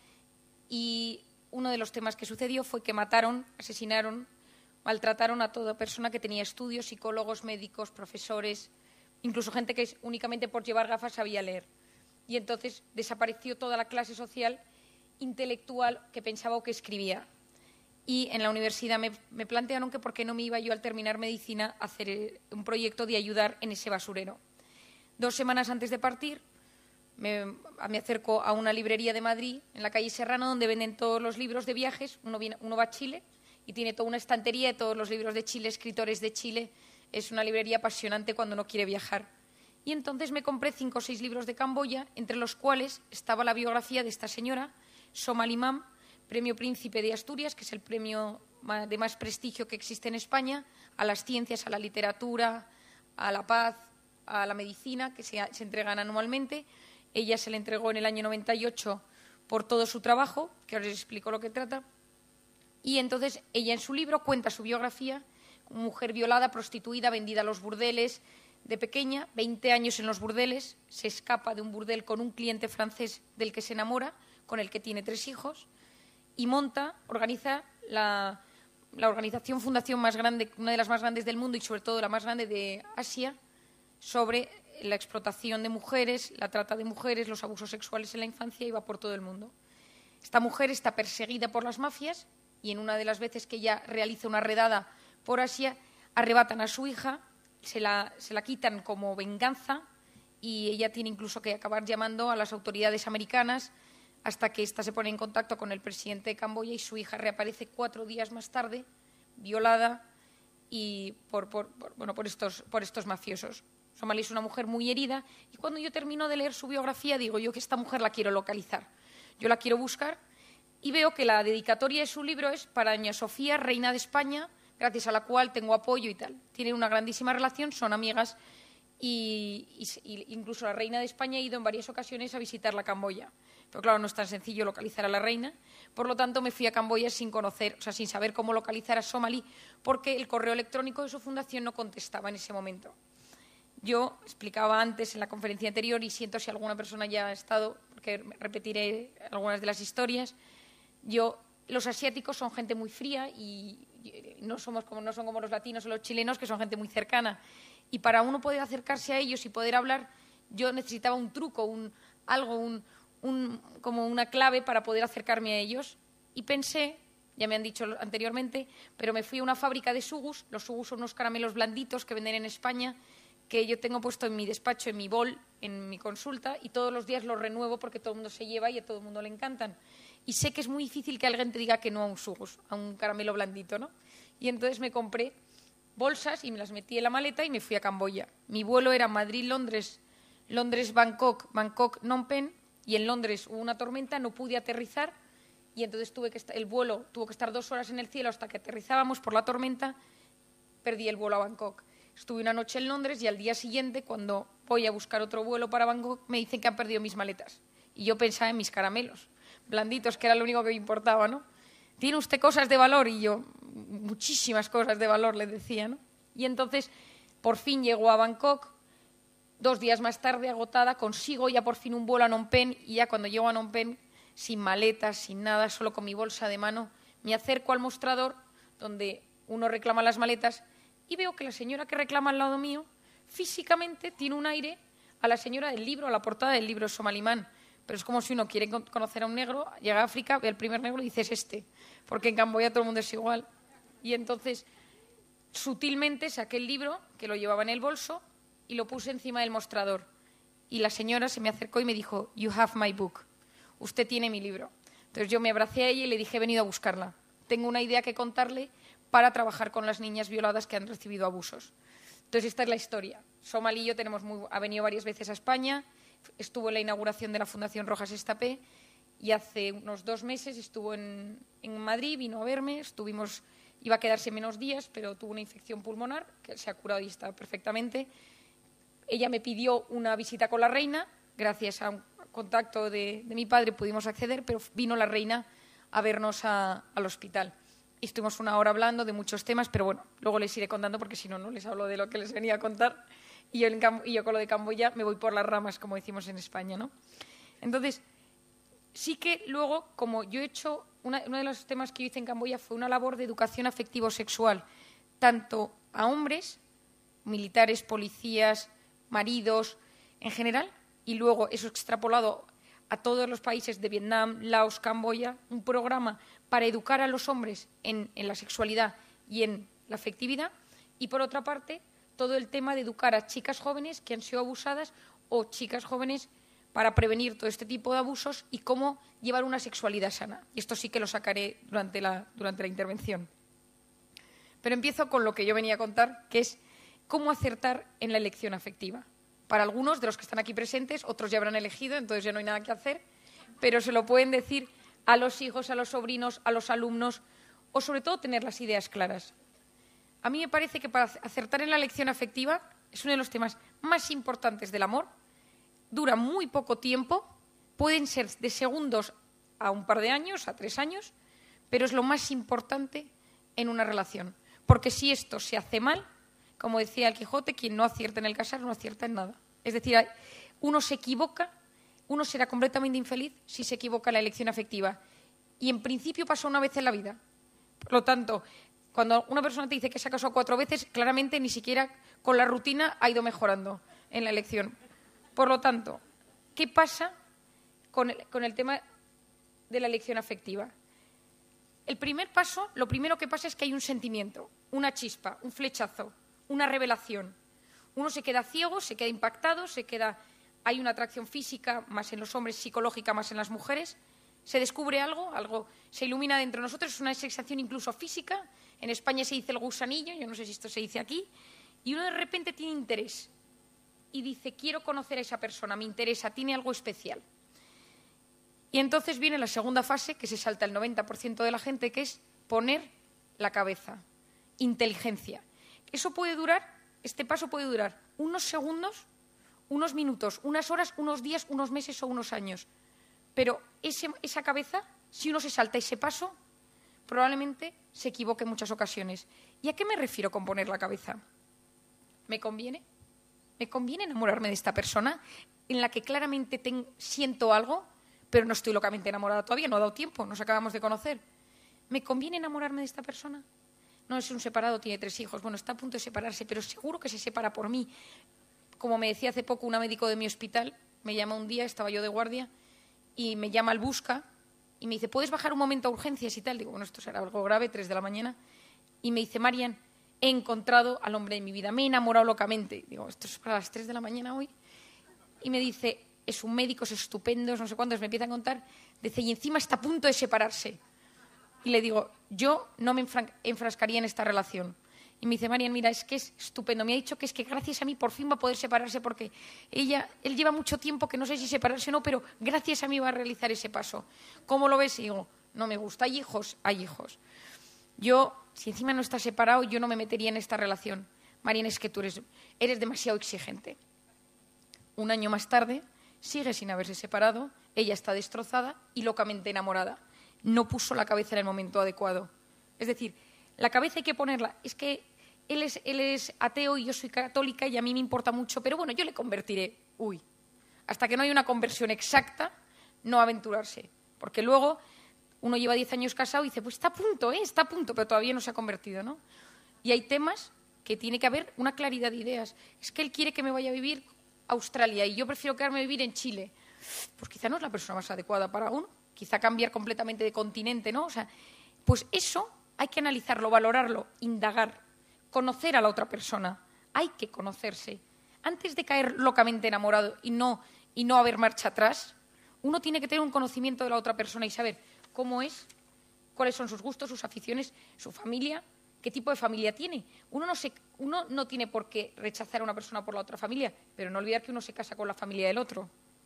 y uno de los temas que sucedió fue que mataron, asesinaron, maltrataron a toda persona que tenía estudios, psicólogos, médicos, profesores, incluso gente que únicamente por llevar gafas sabía leer. Y entonces desapareció toda la clase social intelectual que pensaba o que escribía. Y en la universidad me plantearon que por qué no me iba yo al terminar medicina a hacer un proyecto de ayudar en ese basurero. 2 semanas antes de partir me acerco a una librería de Madrid, en la calle Serrano, donde venden todos los libros de viajes. Uno va a Chile y tiene toda una estantería de todos los libros de Chile, escritores de Chile. Es una librería apasionante cuando uno quiere viajar. Y entonces me compré 5 o 6 libros de Camboya, entre los cuales estaba la biografía de esta señora, Somalimam, Premio Príncipe de Asturias, que es el premio de más prestigio que existe en España, a las ciencias, a la literatura, a la paz, a la medicina, que se entregan anualmente. Ella se le entregó en el año 98 por todo su trabajo, que ahora les explico lo que trata. Y entonces ella en su libro cuenta su biografía, mujer violada, prostituida, vendida a los burdeles, de pequeña, 20 años en los burdeles, se escapa de un burdel con un cliente francés del que se enamora, con el que tiene 3 hijos, y organiza la organización fundación más grande, una de las más grandes del mundo y sobre todo la más grande de Asia, sobre la explotación de mujeres, la trata de mujeres, los abusos sexuales en la infancia, y va por todo el mundo. Esta mujer está perseguida por las mafias y en una de las veces que ella realiza una redada por Asia, arrebatan a su hija, se la quitan como venganza y ella tiene incluso que acabar llamando a las autoridades americanas hasta que ésta se pone en contacto con el presidente de Camboya y su hija reaparece 4 días más tarde, violada y por estos mafiosos. Somali es una mujer muy herida y cuando yo termino de leer su biografía digo yo que esta mujer la quiero localizar, yo la quiero buscar y veo que la dedicatoria de su libro es para doña Sofía, reina de España, gracias a la cual tengo apoyo y tal. Tienen una grandísima relación, son amigas y incluso la reina de España ha ido en varias ocasiones a visitar la Camboya. Pero claro, no es tan sencillo localizar a la reina. Por lo tanto, me fui a Camboya sin saber cómo localizar a Somali, porque el correo electrónico de su fundación no contestaba en ese momento. Yo explicaba antes en la conferencia anterior, y siento si alguna persona ya ha estado, porque repetiré algunas de las historias, los asiáticos son gente muy fría y no son como los latinos o los chilenos, que son gente muy cercana. Y para uno poder acercarse a ellos y poder hablar, yo necesitaba un truco, como una clave para poder acercarme a ellos. Y pensé, ya me han dicho anteriormente, pero me fui a una fábrica de sugus. Los sugus son unos caramelos blanditos que venden en España, que yo tengo puesto en mi despacho, en mi bol, en mi consulta, y todos los días los renuevo porque todo el mundo se lleva y a todo el mundo le encantan. Y sé que es muy difícil que alguien te diga que no a un sugus, a un caramelo blandito, ¿no? Y entonces me compré bolsas y me las metí en la maleta y me fui a Camboya. Mi vuelo era Madrid-Londres, Londres-Bangkok, Bangkok-Phnom Penh, y en Londres hubo una tormenta, no pude aterrizar y entonces el vuelo tuvo que estar 2 horas en el cielo hasta que aterrizábamos por la tormenta, perdí el vuelo a Bangkok. Estuve una noche en Londres y al día siguiente, cuando voy a buscar otro vuelo para Bangkok, me dicen que han perdido mis maletas. Y yo pensaba en mis caramelos blanditos, que era lo único que me importaba, ¿no? ¿Tiene usted cosas de valor? Y yo, muchísimas cosas de valor, le decía, ¿no? Y entonces, por fin llego a Bangkok. 2 días más tarde, agotada, consigo ya por fin un vuelo a Phnom Penh, y ya cuando llego a Phnom Penh, sin maletas, sin nada, solo con mi bolsa de mano, me acerco al mostrador donde uno reclama las maletas y veo que la señora que reclama al lado mío físicamente tiene un aire a la señora del libro, a la portada del libro Somalimán. Pero es como si uno quiere conocer a un negro, llega a África, ve al primer negro y dice es este, porque en Camboya todo el mundo es igual. Y entonces, sutilmente saqué el libro, que lo llevaba en el bolso, y lo puse encima del mostrador. Y la señora se me acercó y me dijo, "You have my book", usted tiene mi libro. Entonces yo me abracé a ella y le dije, he venido a buscarla. Tengo una idea que contarle para trabajar con las niñas violadas que han recibido abusos. Entonces esta es la historia. Somali y yo ha venido varias veces a España, estuvo en la inauguración de la Fundación Rojas Estapé y hace unos 2 meses estuvo en Madrid, vino a verme, iba a quedarse menos días, pero tuvo una infección pulmonar, que se ha curado y está perfectamente. Ella me pidió una visita con la reina, gracias a un contacto de mi padre pudimos acceder, pero vino la reina a vernos al hospital. Y estuvimos 1 hora hablando de muchos temas, pero bueno, luego les iré contando porque si no, no les hablo de lo que les venía a contar. Y yo con lo de Camboya me voy por las ramas, como decimos en España, ¿no? Entonces, sí que luego, como yo he hecho, uno de los temas que yo hice en Camboya fue una labor de educación afectivo-sexual, tanto a hombres, militares, policías, maridos, en general, y luego eso extrapolado a todos los países de Vietnam, Laos, Camboya, un programa para educar a los hombres en la sexualidad y en la afectividad, y por otra parte, todo el tema de educar a chicas jóvenes que han sido abusadas o chicas jóvenes para prevenir todo este tipo de abusos y cómo llevar una sexualidad sana. Y esto sí que lo sacaré durante la intervención. Pero empiezo con lo que yo venía a contar, que es cómo acertar en la elección afectiva. Para algunos de los que están aquí presentes, otros ya habrán elegido, entonces ya no hay nada que hacer, pero se lo pueden decir a los hijos, a los sobrinos, a los alumnos, o sobre todo tener las ideas claras. A mí me parece que para acertar en la elección afectiva es uno de los temas más importantes del amor. Dura muy poco tiempo, pueden ser de segundos a un par de años, a 3 años, pero es lo más importante en una relación. Porque si esto se hace mal, como decía el Quijote, quien no acierta en el casar no acierta en nada. Es decir, uno se equivoca, uno será completamente infeliz si se equivoca en la elección afectiva. Y en principio pasa una vez en la vida. Por lo tanto, cuando una persona te dice que se ha casado 4 veces, claramente ni siquiera con la rutina ha ido mejorando en la elección. Por lo tanto, ¿qué pasa con el tema de la elección afectiva? El primer paso, lo primero que pasa es que hay un sentimiento, una chispa, un flechazo, una revelación. Uno se queda ciego, se queda impactado, hay una atracción física más en los hombres, psicológica más en las mujeres, se descubre algo se ilumina dentro de nosotros, es una sensación incluso física. En España se dice el gusanillo, yo no sé si esto se dice aquí, y uno de repente tiene interés y dice, quiero conocer a esa persona, me interesa, tiene algo especial. Y entonces viene la segunda fase, que se salta el 90% de la gente, que es poner la cabeza, inteligencia. Este paso puede durar unos segundos, unos minutos, unas horas, unos días, unos meses o unos años. Pero esa cabeza, si uno se salta ese paso, probablemente se equivoque en muchas ocasiones. ¿Y a qué me refiero con poner la cabeza? ¿Me conviene? ¿Me conviene enamorarme de esta persona en la que claramente siento algo, pero no estoy locamente enamorada todavía, no ha dado tiempo, nos acabamos de conocer? ¿Me conviene enamorarme de esta persona? No, es un separado, tiene 3 hijos, bueno, está a punto de separarse, pero seguro que se separa por mí. Como me decía hace poco una médico de mi hospital, me llama un día, estaba yo de guardia, y me llama al busca y me dice, ¿puedes bajar un momento a urgencias y tal? Digo, bueno, esto será algo grave, 3 de la mañana. Y me dice, Marian, he encontrado al hombre de mi vida, me he enamorado locamente. Digo, ¿esto es para las 3 de la mañana hoy? Y me dice, es un médico, es estupendo, no sé cuántos, me empieza a contar. Dice, y encima está a punto de separarse. Y le digo, yo no me enfrascaría en esta relación. Y me dice, Marian, mira, es que es estupendo. Me ha dicho que es que gracias a mí por fin va a poder separarse porque él lleva mucho tiempo que no sé si separarse o no, pero gracias a mí va a realizar ese paso. ¿Cómo lo ves? Y digo, no me gusta. ¿Hay hijos? Hay hijos. Yo, si encima no estás separado, yo no me metería en esta relación. Marian, es que tú eres demasiado exigente. 1 año más tarde, sigue sin haberse separado, ella está destrozada y locamente enamorada. No puso la cabeza en el momento adecuado. Es decir, la cabeza hay que ponerla. Es que él es ateo y yo soy católica y a mí me importa mucho, pero bueno, yo le convertiré. Hasta que no hay una conversión exacta, no aventurarse. Porque luego uno lleva 10 años casado y dice, pues está a punto, pero todavía no se ha convertido, ¿no? Y hay temas que tiene que haber una claridad de ideas. Es que él quiere que me vaya a vivir a Australia y yo prefiero quedarme a vivir en Chile. Pues quizá no es la persona más adecuada para uno. Quizá cambiar completamente de continente, ¿no? O sea, pues eso hay que analizarlo, valorarlo, indagar, conocer a la otra persona. Hay que conocerse. Antes de caer locamente enamorado y no haber marcha atrás, uno tiene que tener un conocimiento de la otra persona y saber cómo es, cuáles son sus gustos, sus aficiones, su familia, qué tipo de familia tiene. Uno no tiene por qué rechazar a una persona por la otra familia, pero no olvidar que uno se casa con la familia del otro.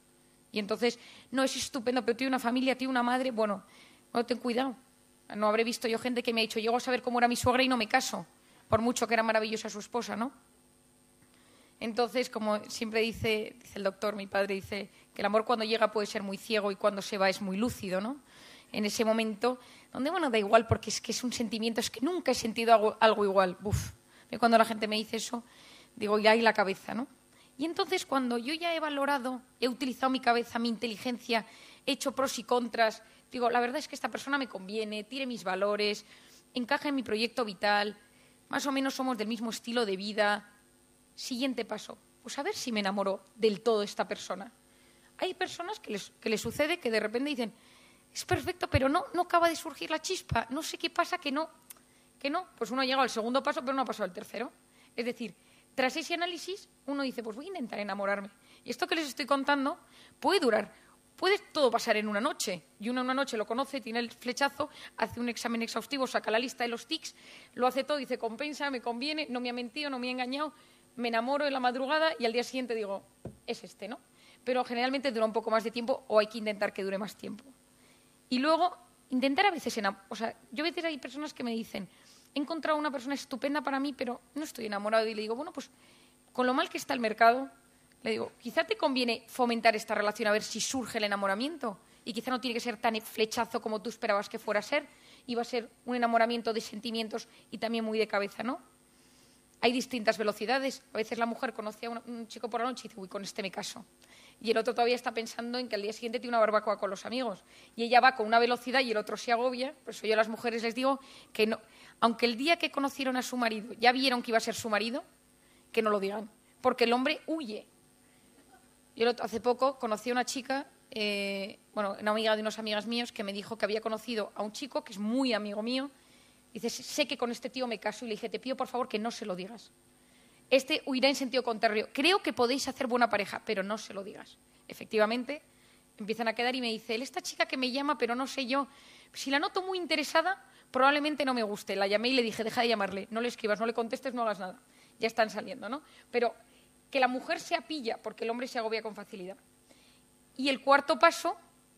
Y entonces, no, es estupendo, pero tiene una familia, tiene una madre. Bueno, ten cuidado. No habré visto yo gente que me ha dicho, llego a saber cómo era mi suegra y no me caso, por mucho que era maravillosa su esposa, ¿no? Entonces, como siempre dice el doctor, mi padre dice que el amor cuando llega puede ser muy ciego y cuando se va es muy lúcido, ¿no? En ese momento, donde, bueno, da igual porque es que es un sentimiento, es que nunca he sentido algo igual. Uf. Y cuando la gente me dice eso, digo, ya hay la cabeza, ¿no? Y entonces, cuando yo ya he valorado, he utilizado mi cabeza, mi inteligencia, he hecho pros y contras, digo, la verdad es que esta persona me conviene, tiene mis valores, encaja en mi proyecto vital, más o menos somos del mismo estilo de vida. Siguiente paso, pues a ver si me enamoro del todo de esta persona. Hay personas que les sucede que de repente dicen, es perfecto, pero no acaba de surgir la chispa, no sé qué pasa, que no. Pues uno ha llegado al segundo paso, pero no ha pasado al tercero. Es decir, tras ese análisis, uno dice, pues voy a intentar enamorarme. Y esto que les estoy contando puede todo pasar en una noche. Y uno en una noche lo conoce, tiene el flechazo, hace un examen exhaustivo, saca la lista de los tics, lo hace todo, dice, compensa, me conviene, no me ha mentido, no me ha engañado, me enamoro en la madrugada y al día siguiente digo, es este, ¿no? Pero generalmente dura un poco más de tiempo o hay que intentar que dure más tiempo. Y luego, intentar a veces yo a veces hay personas que me dicen, he encontrado una persona estupenda para mí, pero no estoy enamorado. Y le digo, bueno, pues con lo mal que está el mercado, le digo, quizá te conviene fomentar esta relación a ver si surge el enamoramiento. Y quizá no tiene que ser tan flechazo como tú esperabas que fuera a ser. Iba a ser un enamoramiento de sentimientos y también muy de cabeza, ¿no? Hay distintas velocidades. A veces la mujer conoce a un chico por la noche y dice, uy, con este me caso. Y el otro todavía está pensando en que al día siguiente tiene una barbacoa con los amigos. Y ella va con una velocidad y el otro se agobia. Por eso yo a las mujeres les digo que no, aunque el día que conocieron a su marido ya vieron que iba a ser su marido, que no lo digan. Porque el hombre huye. Yo hace poco conocí a una chica, una amiga de unas amigas mías, que me dijo que había conocido a un chico que es muy amigo mío. Dice, sé que con este tío me caso. Y le dije, te pido por favor que no se lo digas. Este huirá en sentido contrario. Creo que podéis hacer buena pareja, pero no se lo digas. Efectivamente, empiezan a quedar y me dice, esta chica que me llama, pero no sé yo, si la noto muy interesada, probablemente no me guste. La llamé y le dije, deja de llamarle, no le escribas, no le contestes, no hagas nada. Ya están saliendo, ¿no? Pero que la mujer se apilla porque el hombre se agobia con facilidad. Y el cuarto paso,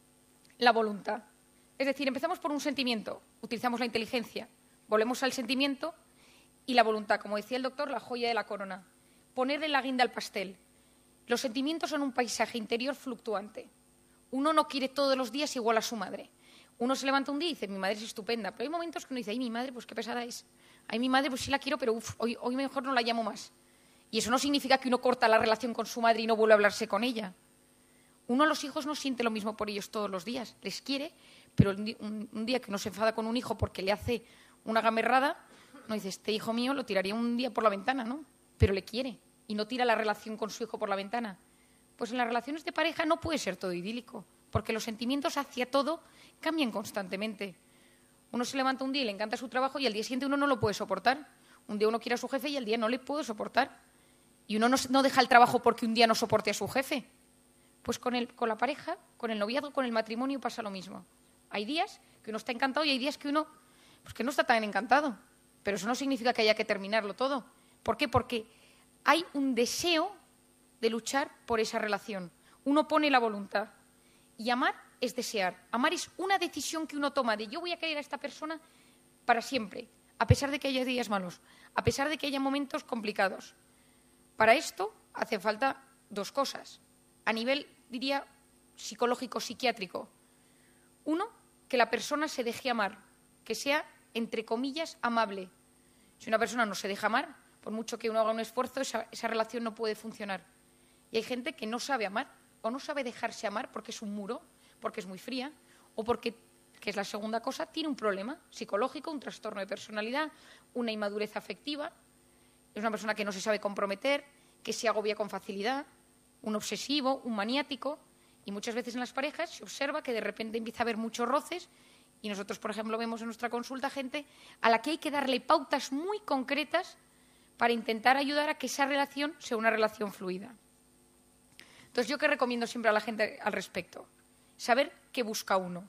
la voluntad. Es decir, empezamos por un sentimiento, utilizamos la inteligencia, volvemos al sentimiento y la voluntad. Como decía el doctor, la joya de la corona. Ponerle la guinda al pastel. Los sentimientos son un paisaje interior fluctuante. Uno no quiere todos los días igual a su madre. Uno se levanta un día y dice, mi madre es estupenda. Pero hay momentos que uno dice, ay, mi madre, pues qué pesada es. Ay, mi madre, pues sí la quiero, pero hoy mejor no la llamo más. Y eso no significa que uno corta la relación con su madre y no vuelve a hablarse con ella. Uno a los hijos no siente lo mismo por ellos todos los días. Les quiere, pero un día que uno se enfada con un hijo porque le hace una gamerrada, no dice, este hijo mío lo tiraría un día por la ventana, ¿no? Pero le quiere y no tira la relación con su hijo por la ventana. Pues en las relaciones de pareja no puede ser todo idílico, porque los sentimientos hacia todo cambian constantemente. Uno se levanta un día y le encanta su trabajo y al día siguiente uno no lo puede soportar. Un día uno quiere a su jefe y al día no le puede soportar. Y uno no deja el trabajo porque un día no soporte a su jefe. Pues con la pareja, con el noviazgo, con el matrimonio pasa lo mismo. Hay días que uno está encantado y hay días que uno que no está tan encantado. Pero eso no significa que haya que terminarlo todo. ¿Por qué? Porque hay un deseo de luchar por esa relación. Uno pone la voluntad. Y amar es desear. Amar es una decisión que uno toma de yo voy a querer a esta persona para siempre, a pesar de que haya días malos, a pesar de que haya momentos complicados. Para esto hace falta dos cosas. A nivel, diría, psicológico, psiquiátrico. Uno, que la persona se deje amar, que sea, entre comillas, amable. Si una persona no se deja amar, por mucho que uno haga un esfuerzo, esa relación no puede funcionar. Y hay gente que no sabe amar o no sabe dejarse amar porque es un muro, porque es muy fría o porque, que es la segunda cosa, tiene un problema psicológico, un trastorno de personalidad, una inmadurez afectiva. Es una persona que no se sabe comprometer, que se agobia con facilidad, un obsesivo, un maniático. Y muchas veces en las parejas se observa que de repente empieza a haber muchos roces y nosotros, por ejemplo, vemos en nuestra consulta gente a la que hay que darle pautas muy concretas para intentar ayudar a que esa relación sea una relación fluida. Entonces, ¿yo qué recomiendo siempre a la gente al respecto? Saber qué busca uno.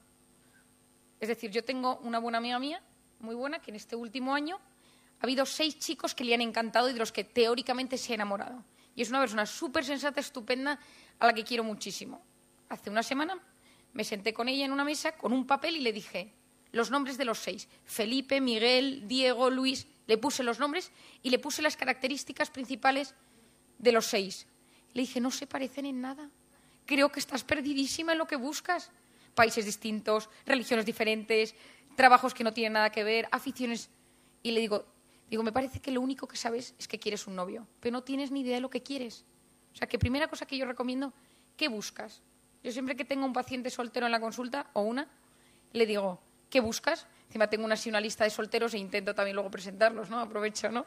Es decir, yo tengo una buena amiga mía, muy buena, que en este último año ha habido 6 chicos que le han encantado y de los que teóricamente se ha enamorado. Y es una persona súper sensata, estupenda, a la que quiero muchísimo. hace una semana, me senté con ella en una mesa con un papel y le dije los nombres de los 6. Felipe, Miguel, Diego, Luis. Le puse los nombres y le puse las características principales de los 6. Le dije, no se parecen en nada. Creo que estás perdidísima en lo que buscas. Países distintos, religiones diferentes, trabajos que no tienen nada que ver, aficiones. Y le digo, me parece que lo único que sabes es que quieres un novio, pero no tienes ni idea de lo que quieres. O sea, que primera cosa que yo recomiendo, ¿qué buscas? Yo siempre que tengo un paciente soltero en la consulta, o una, le digo, ¿qué buscas? Encima tengo una lista de solteros e intento también luego presentarlos, ¿no? Aprovecho, ¿no?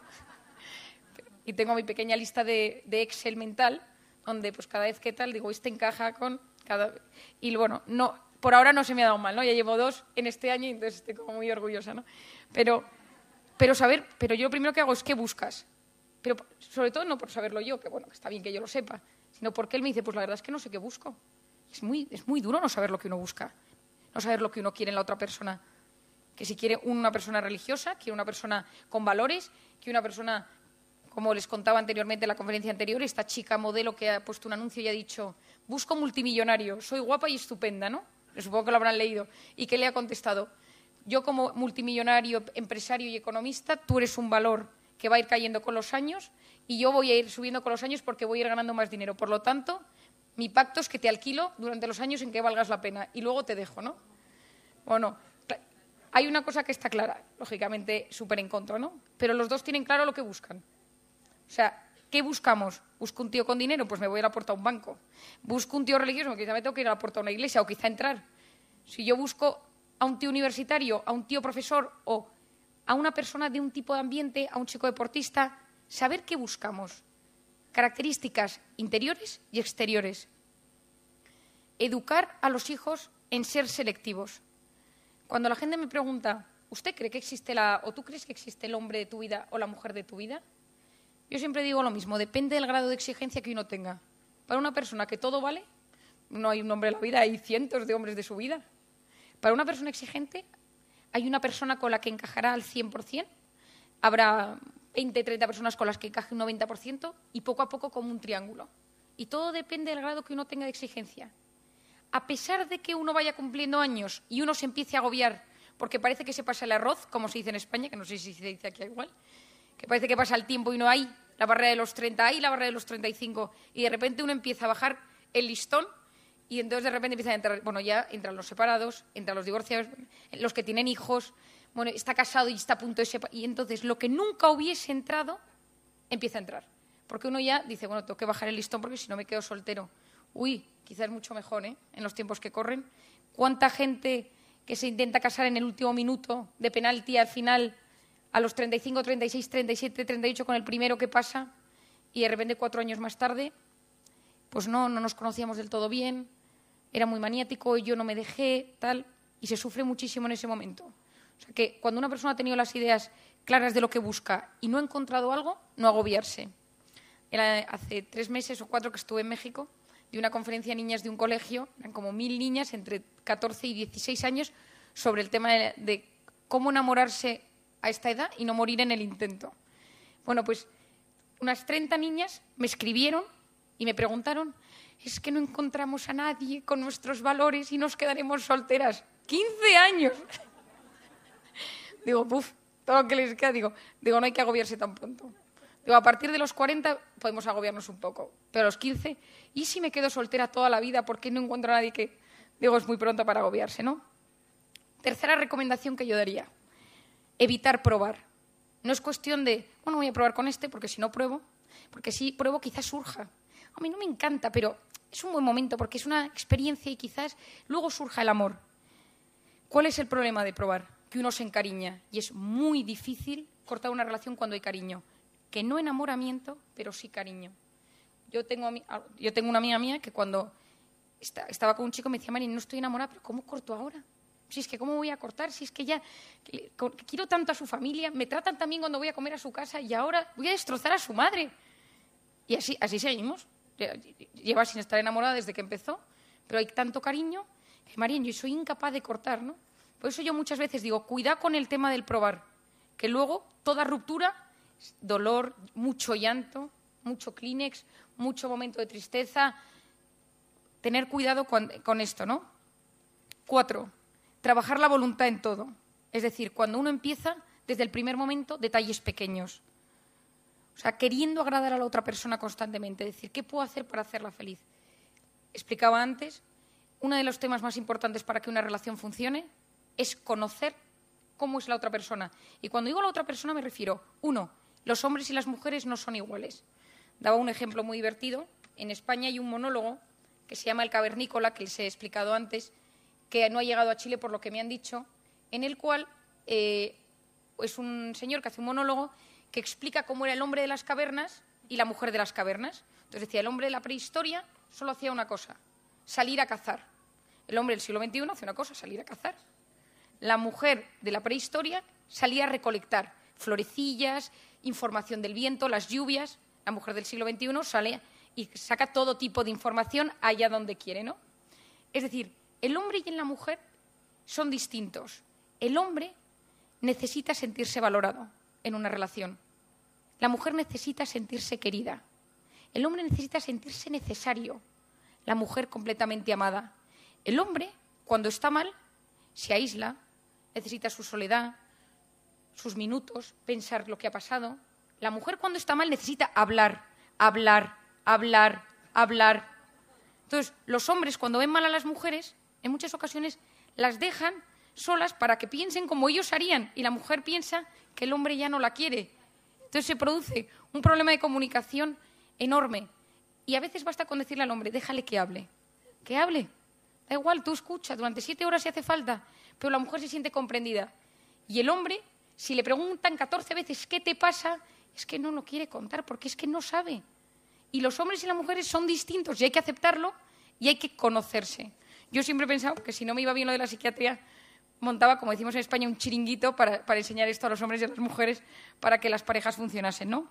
Y tengo mi pequeña lista de Excel mental, donde pues cada vez que tal digo, este encaja con cada... Y bueno, no, por ahora no se me ha dado mal, ¿no? Ya llevo 2 en este año y entonces estoy como muy orgullosa, ¿no? Pero yo lo primero que hago es ¿qué buscas? Pero sobre todo no por saberlo yo, que bueno, que está bien que yo lo sepa, sino porque él me dice, pues la verdad es que no sé qué busco. Es muy duro no saber lo que uno busca, no saber lo que uno quiere en la otra persona. Que si quiere una persona religiosa, quiere una persona con valores, quiere una persona, como les contaba anteriormente en la conferencia anterior, esta chica modelo que ha puesto un anuncio y ha dicho, busco multimillonario, soy guapa y estupenda, ¿no? Supongo que lo habrán leído. ¿Y qué le ha contestado? Yo como multimillonario, empresario y economista, tú eres un valor que va a ir cayendo con los años y yo voy a ir subiendo con los años porque voy a ir ganando más dinero. Por lo tanto, mi pacto es que te alquilo durante los años en que valgas la pena y luego te dejo, ¿no? Bueno, hay una cosa que está clara, lógicamente súper en contra, ¿no? Pero los dos tienen claro lo que buscan. O sea, ¿qué buscamos? ¿Busco un tío con dinero? Pues me voy a la puerta a un banco. ¿Busco un tío religioso? Quizá me tengo que ir a la puerta a una iglesia o quizá entrar. Si yo busco a un tío universitario, a un tío profesor o a una persona de un tipo de ambiente, a un chico deportista, saber qué buscamos. Características interiores y exteriores. Educar a los hijos en ser selectivos. Cuando la gente me pregunta, ¿usted cree que existe o tú crees que existe el hombre de tu vida o la mujer de tu vida? Yo siempre digo lo mismo, depende del grado de exigencia que uno tenga. Para una persona que todo vale, no hay un hombre en la vida, hay cientos de hombres de su vida. Para una persona exigente, hay una persona con la que encajará al 100%, habrá 20, 30 personas con las que encaje un 90% y poco a poco como un triángulo. Y todo depende del grado que uno tenga de exigencia. A pesar de que uno vaya cumpliendo años y uno se empiece a agobiar porque parece que se pasa el arroz, como se dice en España, que no sé si se dice aquí igual, que parece que pasa el tiempo y no hay la barrera de los 30, hay la barrera de los 35 y de repente uno empieza a bajar el listón y entonces de repente empiezan a entrar, bueno, ya entran los separados, entran los divorciados, los que tienen hijos, bueno, está casado y está a punto de separar, y entonces lo que nunca hubiese entrado empieza a entrar. Porque uno ya dice, bueno, tengo que bajar el listón porque si no me quedo soltero. Uy, quizás mucho mejor, ¿eh? En los tiempos que corren. ¿Cuánta gente que se intenta casar en el último minuto de penalti al final, a los 35, 36, 37, 38 con el primero que pasa y de repente 4 años más tarde, pues no nos conocíamos del todo bien, era muy maniático, yo no me dejé, tal, y se sufre muchísimo en ese momento. O sea que cuando una persona ha tenido las ideas claras de lo que busca y no ha encontrado algo, no agobiarse. Era hace 3 meses o 4 que estuve en México, de una conferencia de niñas de un colegio, eran como 1000 niñas entre 14 y 16 años, sobre el tema de cómo enamorarse a esta edad y no morir en el intento. Bueno, pues unas 30 niñas me escribieron y me preguntaron, es que no encontramos a nadie con nuestros valores y nos quedaremos solteras. ¡15 años! Digo, todo lo que les queda, digo, no hay que agobiarse tan pronto. Digo, a partir de los 40 podemos agobiarnos un poco, pero a los 15, ¿y si me quedo soltera toda la vida porque no encuentro a nadie que...? Digo, es muy pronto para agobiarse, ¿no? Tercera recomendación que yo daría, evitar probar. No es cuestión de, bueno, voy a probar con este porque si no pruebo, porque si pruebo quizás surja. A mí no me encanta, pero es un buen momento porque es una experiencia y quizás luego surja el amor. ¿Cuál es el problema de probar? Que uno se encariña y es muy difícil cortar una relación cuando hay cariño. Que no enamoramiento, pero sí cariño. Yo tengo una amiga mía que cuando estaba con un chico me decía, Mari, no estoy enamorada, pero ¿cómo corto ahora? Si es que ¿cómo voy a cortar? Si es que ya quiero tanto a su familia, me tratan también cuando voy a comer a su casa y ahora voy a destrozar a su madre. Y así seguimos. Lleva sin estar enamorada desde que empezó, pero hay tanto cariño que, María, yo soy incapaz de cortar, ¿no? Por eso yo muchas veces digo, cuidado con el tema del probar, que luego toda ruptura, dolor, mucho llanto, mucho Kleenex, mucho momento de tristeza, tener cuidado con esto, ¿no? 4, trabajar la voluntad en todo. Es decir, cuando uno empieza, desde el primer momento, detalles pequeños. O sea, queriendo agradar a la otra persona constantemente. Es decir, ¿qué puedo hacer para hacerla feliz? Explicaba antes, uno de los temas más importantes para que una relación funcione es conocer cómo es la otra persona. Y cuando digo la otra persona me refiero, 1, los hombres y las mujeres no son iguales. Daba un ejemplo muy divertido. En España hay un monólogo que se llama El Cavernícola, que les he explicado antes, que no ha llegado a Chile por lo que me han dicho, en el cual es un señor que hace un monólogo que explica cómo era el hombre de las cavernas y la mujer de las cavernas. Entonces decía, el hombre de la prehistoria solo hacía una cosa, salir a cazar. El hombre del siglo XXI hace una cosa, salir a cazar. La mujer de la prehistoria salía a recolectar florecillas, información del viento, las lluvias. La mujer del siglo XXI sale y saca todo tipo de información allá donde quiere, ¿no? Es decir, el hombre y la mujer son distintos. El hombre necesita sentirse valorado en una relación. La mujer necesita sentirse querida. El hombre necesita sentirse necesario. La mujer completamente amada. El hombre, cuando está mal, se aísla, necesita su soledad, sus minutos, pensar lo que ha pasado. La mujer, cuando está mal, necesita hablar, hablar, hablar, hablar. Entonces, los hombres, cuando ven mal a las mujeres, en muchas ocasiones las dejan solas para que piensen como ellos harían, y la mujer piensa que el hombre ya no la quiere. Entonces se produce un problema de comunicación enorme. Y a veces basta con decirle al hombre, déjale que hable. Que hable. Da igual, tú escucha, durante 7 horas si hace falta, pero la mujer se siente comprendida. Y el hombre, si le preguntan 14 veces qué te pasa, es que no lo quiere contar porque es que no sabe. Y los hombres y las mujeres son distintos y hay que aceptarlo y hay que conocerse. Yo siempre he pensado que si no me iba bien lo de la psiquiatría, montaba, como decimos en España, un chiringuito para enseñar esto a los hombres y a las mujeres para que las parejas funcionasen, ¿no?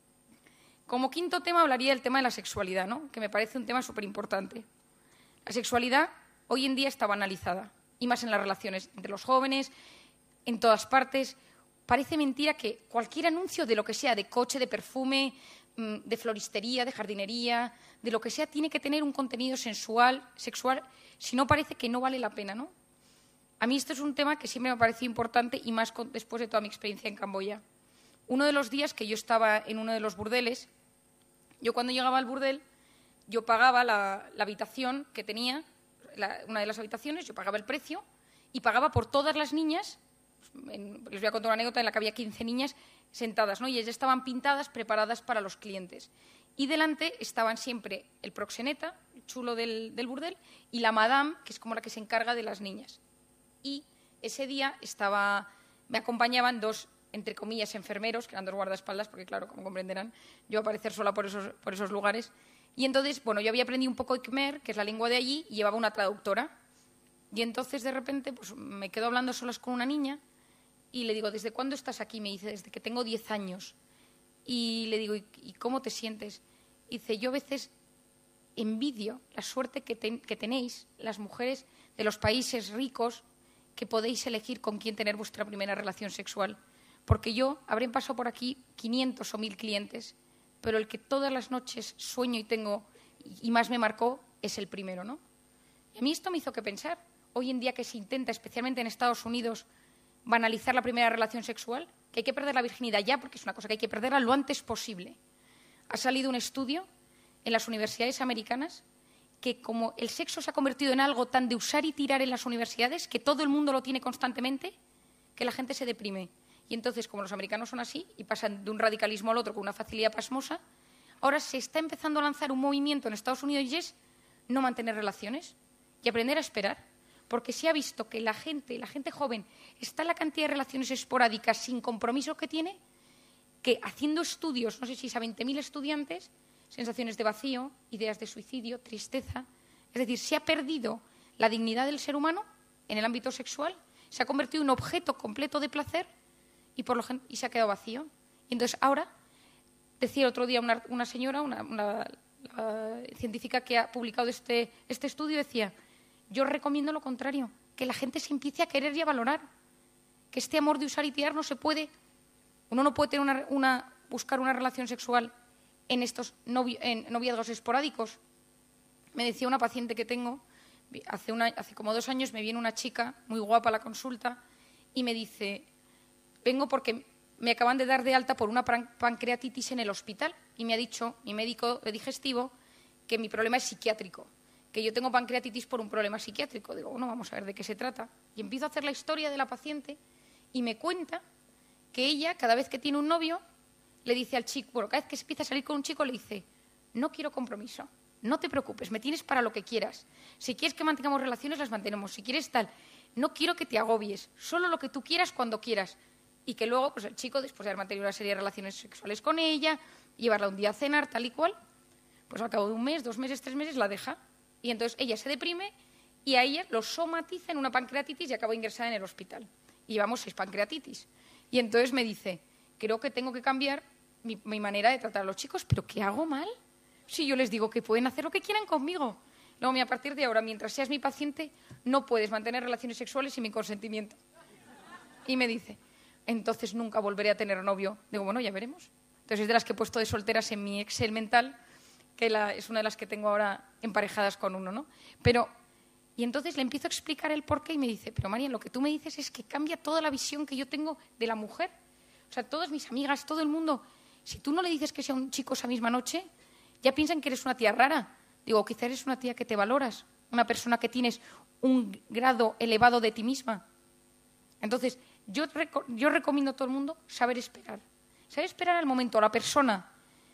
Como quinto tema hablaría del tema de la sexualidad, ¿no? Que me parece un tema súper importante. La sexualidad hoy en día está banalizada, y más en las relaciones entre los jóvenes, en todas partes. Parece mentira que cualquier anuncio de lo que sea, de coche, de perfume, de floristería, de jardinería, de lo que sea, tiene que tener un contenido sensual, sexual, si no parece que no vale la pena, ¿no? A mí esto es un tema que siempre me ha parecido importante y más después de toda mi experiencia en Camboya. Uno de los días que yo estaba en uno de los burdeles, yo cuando llegaba al burdel, yo pagaba la habitación que tenía, una de las habitaciones, yo pagaba el precio y pagaba por todas las niñas. Les voy a contar una anécdota en la que había 15 niñas sentadas, ¿no? Y ellas estaban pintadas, preparadas para los clientes. Y delante estaban siempre el proxeneta, el chulo del burdel, y la madame, que es como la que se encarga de las niñas. Y ese día me acompañaban 2, entre comillas, enfermeros, que eran 2 guardaespaldas, porque claro, como comprenderán, yo aparecer sola por esos lugares. Y entonces, bueno, yo había aprendido un poco de Khmer, que es la lengua de allí, y llevaba una traductora. Y entonces, de repente, pues me quedo hablando solas con una niña y le digo, ¿desde cuándo estás aquí? Me dice, desde que tengo 10 años. Y le digo, ¿y cómo te sientes? Y dice, yo a veces envidio la suerte que tenéis las mujeres de los países ricos que podéis elegir con quién tener vuestra primera relación sexual. Porque yo habré pasado por aquí 500 o 1000 clientes, pero el que todas las noches sueño y tengo y más me marcó es el primero, ¿no? Y a mí esto me hizo que pensar. Hoy en día que se intenta, especialmente en Estados Unidos, banalizar la primera relación sexual, que hay que perder la virginidad ya, porque es una cosa que hay que perderla lo antes posible. Ha salido un estudio en las universidades americanas que como el sexo se ha convertido en algo tan de usar y tirar en las universidades, que todo el mundo lo tiene constantemente, que la gente se deprime. Y entonces, como los americanos son así y pasan de un radicalismo al otro con una facilidad pasmosa, ahora se está empezando a lanzar un movimiento en Estados Unidos y es no mantener relaciones y aprender a esperar. Porque se ha visto que la gente joven está en la cantidad de relaciones esporádicas sin compromiso que tiene, que haciendo estudios, no sé si es a 20.000 estudiantes, sensaciones de vacío, ideas de suicidio, tristeza. Es decir, se ha perdido la dignidad del ser humano en el ámbito sexual, se ha convertido en un objeto completo de placer y se ha quedado vacío. Y entonces ahora, decía otro día una señora, una científica que ha publicado este estudio, decía, yo recomiendo lo contrario, que la gente se empiece a querer y a valorar, que este amor de usar y tirar no se puede. Uno no puede tener buscar una relación sexual en estos noviazgos esporádicos. me decía una paciente que tengo, hace como 2 años me viene una chica muy guapa a la consulta y me dice, vengo porque me acaban de dar de alta por una pancreatitis en el hospital y me ha dicho mi médico de digestivo que mi problema es psiquiátrico, que yo tengo pancreatitis por un problema psiquiátrico. Digo, bueno, vamos a ver de qué se trata. Y empiezo a hacer la historia de la paciente y me cuenta que ella, cada vez que tiene un novio, le dice al chico, bueno, cada vez que se empieza a salir con un chico, le dice, no quiero compromiso, no te preocupes, me tienes para lo que quieras. Si quieres que mantengamos relaciones, las mantenemos. Si quieres tal, no quiero que te agobies, solo lo que tú quieras cuando quieras. Y que luego, pues el chico, después de haber mantenido una serie de relaciones sexuales con ella, llevarla un día a cenar, tal y cual, pues al cabo de 1 mes, 2 meses, 3 meses, la deja. Y entonces ella se deprime y a ella lo somatiza en una pancreatitis y acaba ingresada en el hospital. Y llevamos 6 pancreatitis. Y entonces me dice, creo que tengo que cambiar mi manera de tratar a los chicos, ¿pero qué hago mal? Si yo les digo que pueden hacer lo que quieran conmigo. Luego, a partir de ahora, mientras seas mi paciente, no puedes mantener relaciones sexuales sin mi consentimiento. Y me dice, entonces nunca volveré a tener novio. Digo, bueno, ya veremos. Entonces es de las que he puesto de solteras en mi Excel mental, que es una de las que tengo ahora emparejadas con uno, ¿no? Y entonces le empiezo a explicar el porqué y me dice, pero María, lo que tú me dices es que cambia toda la visión que yo tengo de la mujer. O sea, todas mis amigas, todo el mundo, si tú no le dices que sea un chico esa misma noche, ya piensan que eres una tía rara. Digo, quizá eres una tía que te valoras, una persona que tienes un grado elevado de ti misma. Entonces, yo recomiendo a todo el mundo saber esperar. Saber esperar al momento, a la persona.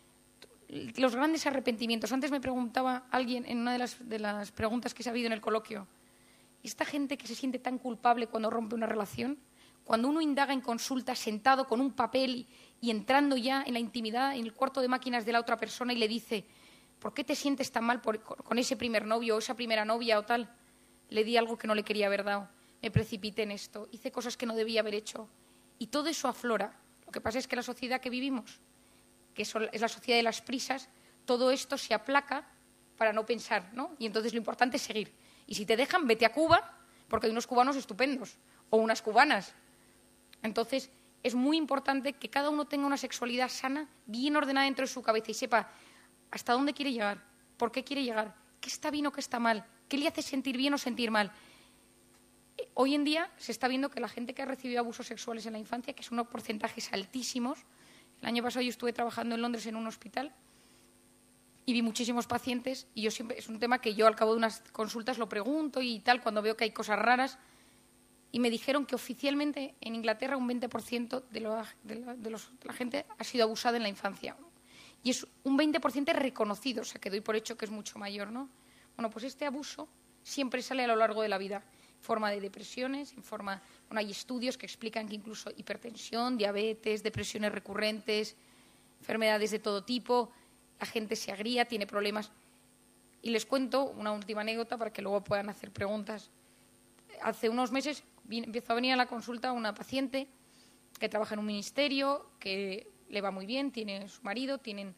Los grandes arrepentimientos. Antes me preguntaba alguien en una de las preguntas que se ha habido en el coloquio, esta gente que se siente tan culpable cuando rompe una relación, cuando uno indaga en consulta sentado con un papel y entrando ya en la intimidad, en el cuarto de máquinas de la otra persona y le dice, ¿por qué te sientes tan mal con ese primer novio o esa primera novia o tal? Le di algo que no le quería haber dado, me precipité en esto, hice cosas que no debía haber hecho. Y todo eso aflora. Lo que pasa es que la sociedad que vivimos, que es la sociedad de las prisas, todo esto se aplaca para no pensar, ¿no? Y entonces lo importante es seguir. Y si te dejan, vete a Cuba, porque hay unos cubanos estupendos, o unas cubanas. Entonces, es muy importante que cada uno tenga una sexualidad sana, bien ordenada dentro de su cabeza y sepa hasta dónde quiere llegar, por qué quiere llegar, qué está bien o qué está mal, qué le hace sentir bien o sentir mal. Hoy en día se está viendo que la gente que ha recibido abusos sexuales en la infancia, que son unos porcentajes altísimos. El año pasado yo estuve trabajando en Londres en un hospital y vi muchísimos pacientes y es un tema que yo al cabo de unas consultas lo pregunto y tal, cuando veo que hay cosas raras. Y me dijeron que oficialmente en Inglaterra un 20% de la gente ha sido abusada en la infancia. Y es un 20% reconocido, o sea, que doy por hecho que es mucho mayor, ¿no? Bueno, pues este abuso siempre sale a lo largo de la vida, en forma de depresiones, hay estudios que explican que incluso hipertensión, diabetes, depresiones recurrentes, enfermedades de todo tipo, la gente se agría, tiene problemas. Y les cuento una última anécdota para que luego puedan hacer preguntas. Hace unos meses empezó a venir a la consulta una paciente que trabaja en un ministerio, que le va muy bien, tiene su marido, tienen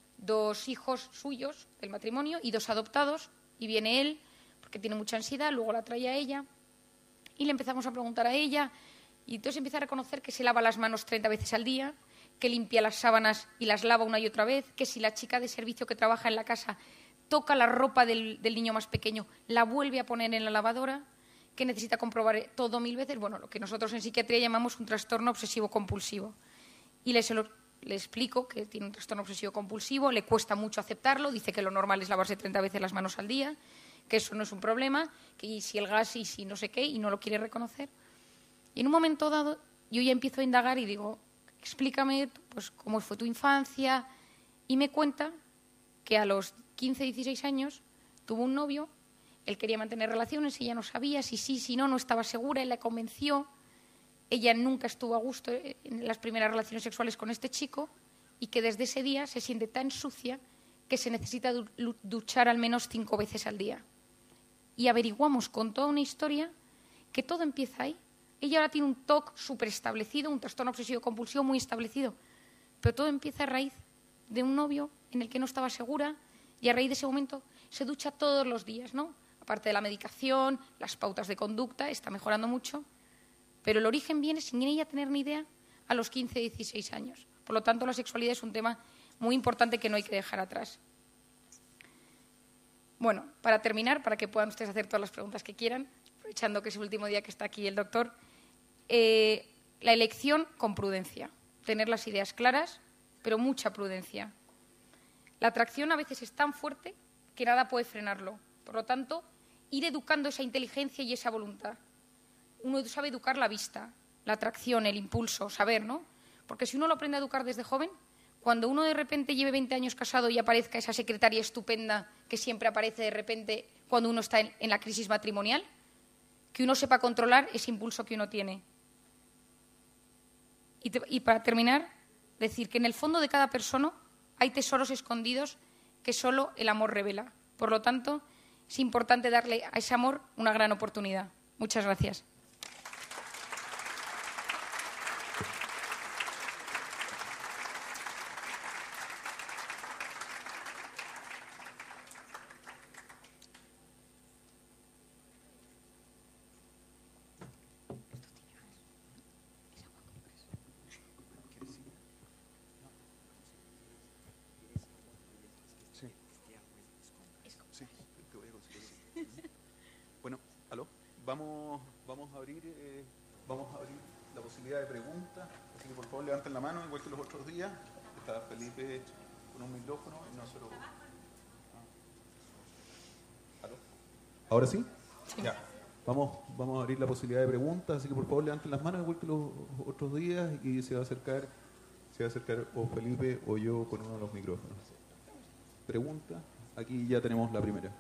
2 hijos suyos del matrimonio y 2 adoptados, y viene él porque tiene mucha ansiedad, luego la trae a ella y le empezamos a preguntar a ella y entonces empieza a reconocer que se lava las manos 30 veces al día, que limpia las sábanas y las lava una y otra vez, que si la chica de servicio que trabaja en la casa toca la ropa del niño más pequeño, la vuelve a poner en la lavadora, que necesita comprobar todo 1000 veces, bueno, lo que nosotros en psiquiatría llamamos un trastorno obsesivo-compulsivo. Y le explico que tiene un trastorno obsesivo-compulsivo, le cuesta mucho aceptarlo, dice que lo normal es lavarse 30 veces las manos al día, que eso no es un problema, que si el gas y si no sé qué, y no lo quiere reconocer. Y en un momento dado yo ya empiezo a indagar y digo, explícame pues, cómo fue tu infancia, y me cuenta que a los 15, 16 años tuvo un novio. Él quería mantener relaciones, ella no sabía si sí, si no estaba segura, él la convenció. Ella nunca estuvo a gusto en las primeras relaciones sexuales con este chico y que desde ese día se siente tan sucia que se necesita duchar al menos 5 veces al día. Y averiguamos con toda una historia que todo empieza ahí. Ella ahora tiene un TOC súper establecido, un trastorno obsesivo-compulsivo muy establecido, pero todo empieza a raíz de un novio en el que no estaba segura y a raíz de ese momento se ducha todos los días, ¿no? Aparte de la medicación, las pautas de conducta, está mejorando mucho, pero el origen viene sin ella tener ni idea a los 15, 16 años. Por lo tanto, la sexualidad es un tema muy importante que no hay que dejar atrás. Bueno, para terminar, para que puedan ustedes hacer todas las preguntas que quieran, aprovechando que es el último día que está aquí el doctor, la elección con prudencia, tener las ideas claras, pero mucha prudencia. La atracción a veces es tan fuerte que nada puede frenarlo. Por lo tanto, ir educando esa inteligencia y esa voluntad. Uno sabe educar la vista, la atracción, el impulso, saber, ¿no? Porque si uno lo aprende a educar desde joven, cuando uno de repente lleve 20 años casado y aparezca esa secretaria estupenda que siempre aparece de repente cuando uno está en la crisis matrimonial, que uno sepa controlar ese impulso que uno tiene. Y para terminar, decir que en el fondo de cada persona hay tesoros escondidos que solo el amor revela. Por lo tanto, es importante darle a ese amor una gran oportunidad. Muchas gracias. Bueno, aló. Vamos a abrir la posibilidad de preguntas, así que por favor levanten la mano, igual que los otros días. Está Felipe con un micrófono y no se lo... ¿Aló? ¿Ahora sí? Sí. Ya. Vamos a abrir la posibilidad de preguntas, así que por favor levanten las manos igual que los otros días y se va a acercar o Felipe o yo con uno de los micrófonos. Pregunta, aquí ya tenemos la primera.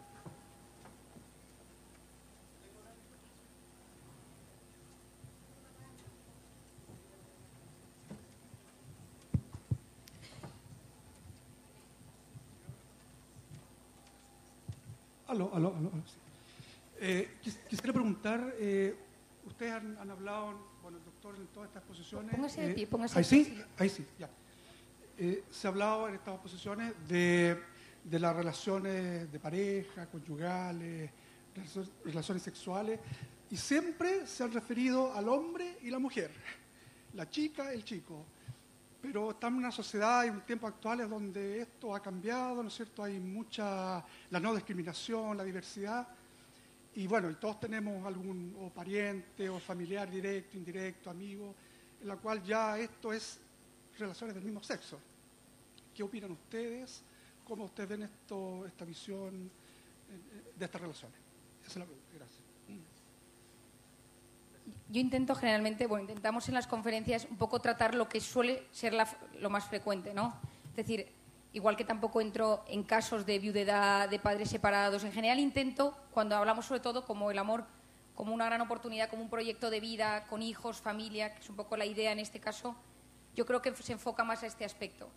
Aló. Sí. Quisiera preguntar, ustedes han hablado, bueno, el doctor, en todas estas exposiciones... Póngase de pie, póngase ahí de pie. Sí, ahí sí, ya. Se ha hablado en estas exposiciones de las relaciones de pareja, conyugales, relaciones sexuales, y siempre se han referido al hombre y la mujer, la chica, el chico. Pero estamos en una sociedad y un tiempo actuales donde esto ha cambiado, ¿no es cierto? Hay mucha, la no discriminación, la diversidad. Y bueno, y todos tenemos algún o pariente o familiar directo, indirecto, amigo, en la cual ya esto es relaciones del mismo sexo. ¿Qué opinan ustedes? ¿Cómo ustedes ven esta visión de estas relaciones? Esa es la pregunta. Gracias. Yo intentamos en las conferencias un poco tratar lo que suele ser lo más frecuente, ¿no? Es decir, igual que tampoco entro en casos de viudedad, de padres separados, en general intento, cuando hablamos sobre todo como el amor, como una gran oportunidad, como un proyecto de vida, con hijos, familia, que es un poco la idea en este caso, yo creo que se enfoca más a este aspecto.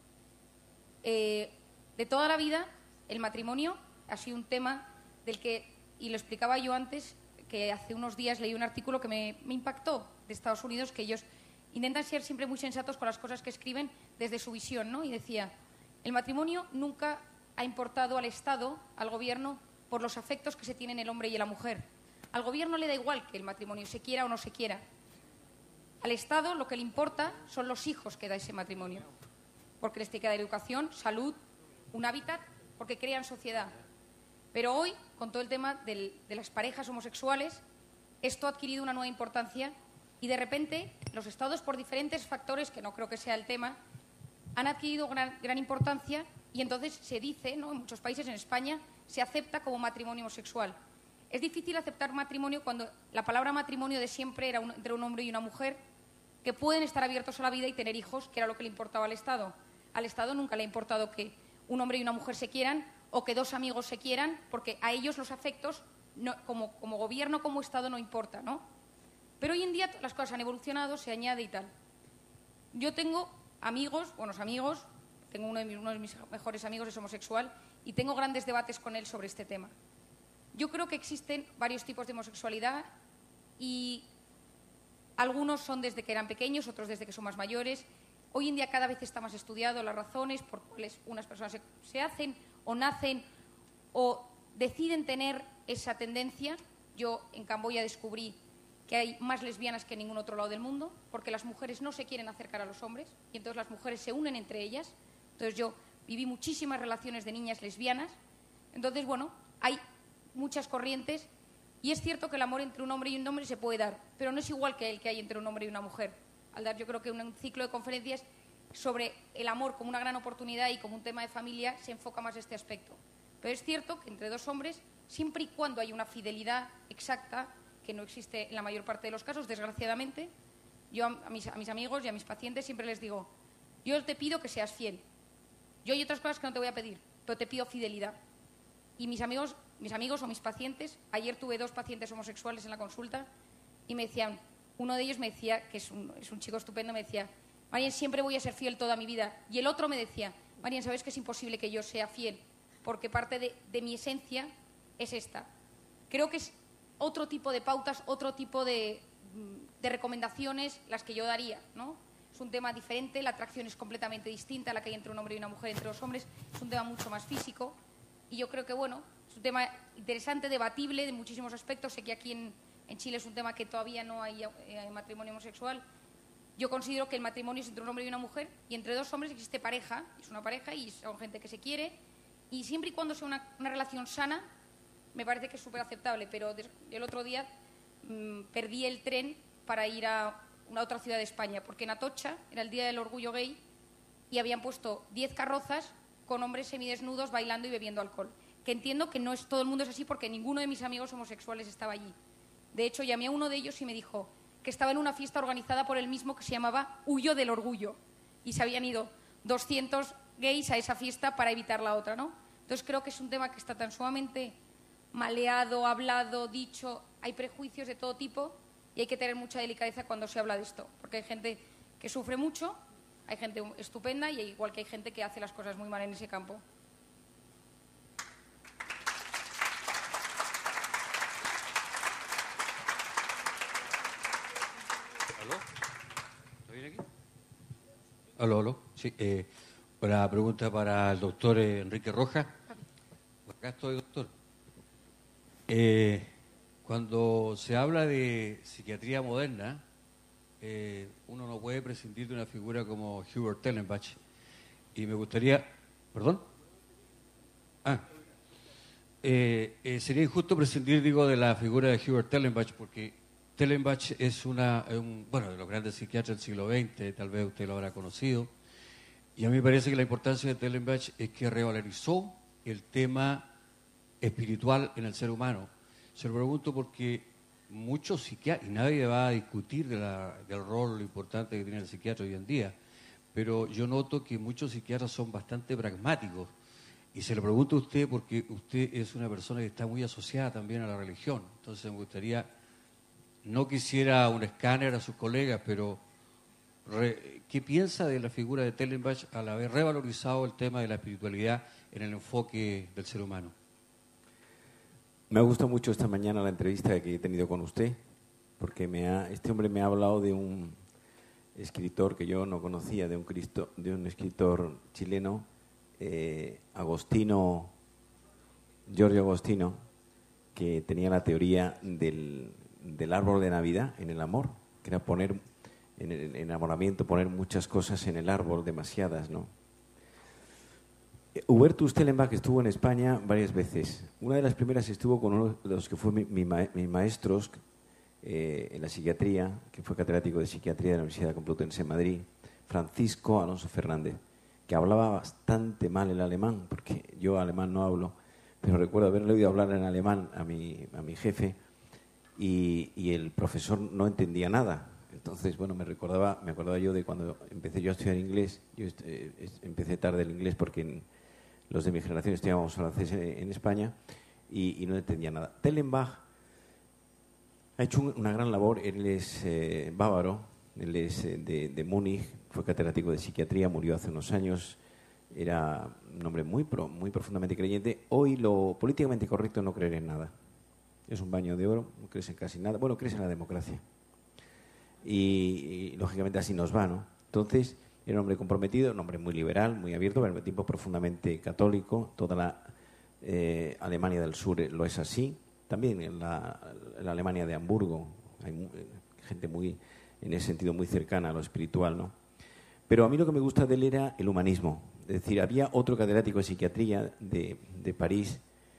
De toda la vida, el matrimonio ha sido un tema del que, y lo explicaba yo antes, que hace unos días leí un artículo que me impactó de Estados Unidos, que ellos intentan ser siempre muy sensatos con las cosas que escriben desde su visión, ¿no? Y decía, el matrimonio nunca ha importado al Estado, al gobierno, por los afectos que se tienen el hombre y la mujer. Al gobierno le da igual que el matrimonio se quiera o no se quiera. Al Estado lo que le importa son los hijos que da ese matrimonio, porque les tiene que dar educación, salud, un hábitat, porque crean sociedad. Pero hoy, con todo el tema de las parejas homosexuales, esto ha adquirido una nueva importancia y de repente los estados, por diferentes factores, que no creo que sea el tema, han adquirido gran importancia y entonces se dice, ¿no? En muchos países, en España, se acepta como matrimonio homosexual. Es difícil aceptar matrimonio cuando la palabra matrimonio de siempre era entre un hombre y una mujer que pueden estar abiertos a la vida y tener hijos, que era lo que le importaba al Estado. Al Estado nunca le ha importado que un hombre y una mujer se quieran o que dos amigos se quieran, porque a ellos los afectos, no, como gobierno, como Estado, no importa, ¿no? Pero hoy en día las cosas han evolucionado, se añade y tal. Yo tengo amigos, buenos amigos, tengo uno de mis mejores amigos es homosexual y tengo grandes debates con él sobre este tema. Yo creo que existen varios tipos de homosexualidad y algunos son desde que eran pequeños, otros desde que son más mayores. Hoy en día cada vez está más estudiado las razones por cuales unas personas se hacen o nacen o deciden tener esa tendencia. Yo en Camboya descubrí que hay más lesbianas que en ningún otro lado del mundo, porque las mujeres no se quieren acercar a los hombres y entonces las mujeres se unen entre ellas. Entonces yo viví muchísimas relaciones de niñas lesbianas. Entonces, bueno, hay muchas corrientes y es cierto que el amor entre un hombre y un hombre se puede dar, pero no es igual que el que hay entre un hombre y una mujer. Al dar, yo creo que un ciclo de conferencias sobre el amor como una gran oportunidad y como un tema de familia se enfoca más este aspecto. Pero es cierto que entre dos hombres, siempre y cuando hay una fidelidad exacta, que no existe en la mayor parte de los casos, desgraciadamente, yo a mis amigos y a mis pacientes siempre les digo, yo te pido que seas fiel. Yo hay otras cosas que no te voy a pedir, pero te pido fidelidad. Y mis amigos o mis pacientes, ayer tuve 2 pacientes homosexuales en la consulta y me decían, uno de ellos me decía, que es un chico estupendo, me decía, Marian, siempre voy a ser fiel toda mi vida. Y el otro me decía, Marian, ¿sabes que es imposible que yo sea fiel? Porque parte de mi esencia es esta. Creo que es otro tipo de pautas, otro tipo de recomendaciones las que yo daría, ¿no? Es un tema diferente, la atracción es completamente distinta a la que hay entre un hombre y una mujer, entre los hombres, es un tema mucho más físico y yo creo que, bueno, es un tema interesante, debatible de muchísimos aspectos. Sé que aquí en Chile es un tema que todavía no hay matrimonio homosexual. Yo considero que el matrimonio es entre un hombre y una mujer y entre 2 hombres existe pareja, es una pareja y son gente que se quiere y siempre y cuando sea una relación sana me parece que es súper aceptable, pero el otro día perdí el tren para ir a una otra ciudad de España, porque en Atocha era el Día del Orgullo Gay y habían puesto 10 carrozas con hombres semidesnudos bailando y bebiendo alcohol. Que entiendo que no es todo el mundo es así porque ninguno de mis amigos homosexuales estaba allí. De hecho, llamé a uno de ellos y me dijo que estaba en una fiesta organizada por él mismo que se llamaba Huyo del Orgullo y se habían ido 200 gays a esa fiesta para evitar la otra, ¿no? Entonces creo que es un tema que está tan sumamente maleado, hablado, dicho, hay prejuicios de todo tipo y hay que tener mucha delicadeza cuando se habla de esto, porque hay gente que sufre mucho, hay gente estupenda y igual que hay gente que hace las cosas muy mal en ese campo. ¿Aló? ¿Está bien aquí? Aló. Sí, una pregunta para el doctor Enrique Rojas. Acá estoy, doctor. Cuando se habla de psiquiatría moderna, uno no puede prescindir de una figura como Hubert Tellenbach. Y me gustaría... ¿Perdón? Sería injusto prescindir, de la figura de Hubert Tellenbach, porque Tellenbach es de los grandes psiquiatras del siglo XX, tal vez usted lo habrá conocido. Y a mí me parece que la importancia de Tellenbach es que revalorizó el tema espiritual en el ser humano. Se lo pregunto porque muchos psiquiatras, y nadie va a discutir del rol importante que tiene el psiquiatra hoy en día, pero yo noto que muchos psiquiatras son bastante pragmáticos. Y se lo pregunto a usted porque usted es una persona que está muy asociada también a la religión. Entonces me gustaría, no quisiera un escáner a sus colegas, pero ¿qué piensa de la figura de Tellenbach al haber revalorizado el tema de la espiritualidad en el enfoque del ser humano? Me ha gustado mucho esta mañana la entrevista que he tenido con usted, porque este hombre me ha hablado de un escritor que yo no conocía, de un escritor chileno, Giorgio Agostino, que tenía la teoría del árbol de Navidad en el amor, que era poner en el enamoramiento, poner muchas cosas en el árbol, demasiadas, ¿no? Hubertus Tellenbach estuvo en España varias veces. Una de las primeras estuvo con uno de los que fue mis maestros en la psiquiatría, que fue catedrático de psiquiatría de la Universidad Complutense de Madrid, Francisco Alonso Fernández, que hablaba bastante mal el alemán, porque yo alemán no hablo, pero recuerdo haberle oído hablar en alemán a mi jefe y el profesor no entendía nada. Entonces, bueno, me acordaba yo de cuando empecé yo a estudiar inglés. Yo empecé tarde el inglés porque los de mi generación estudiábamos francés en España y no entendía nada. Tellenbach ha hecho una gran labor. Él es bávaro, él es de Múnich, fue catedrático de psiquiatría, murió hace unos años. Era un hombre muy profundamente creyente. Hoy lo políticamente correcto no creer en nada. Es un baño de oro, no crees en casi nada. Bueno, crees en la democracia. Y lógicamente así nos va, ¿no? Entonces, era un hombre comprometido, un hombre muy liberal, muy abierto, pero al mismo tiempo profundamente católico. Toda la Alemania del Sur lo es así. También en la Alemania de Hamburgo hay gente en ese sentido, muy cercana a lo espiritual, ¿no? Pero a mí lo que me gusta de él era el humanismo. Es decir, había otro catedrático de psiquiatría de París,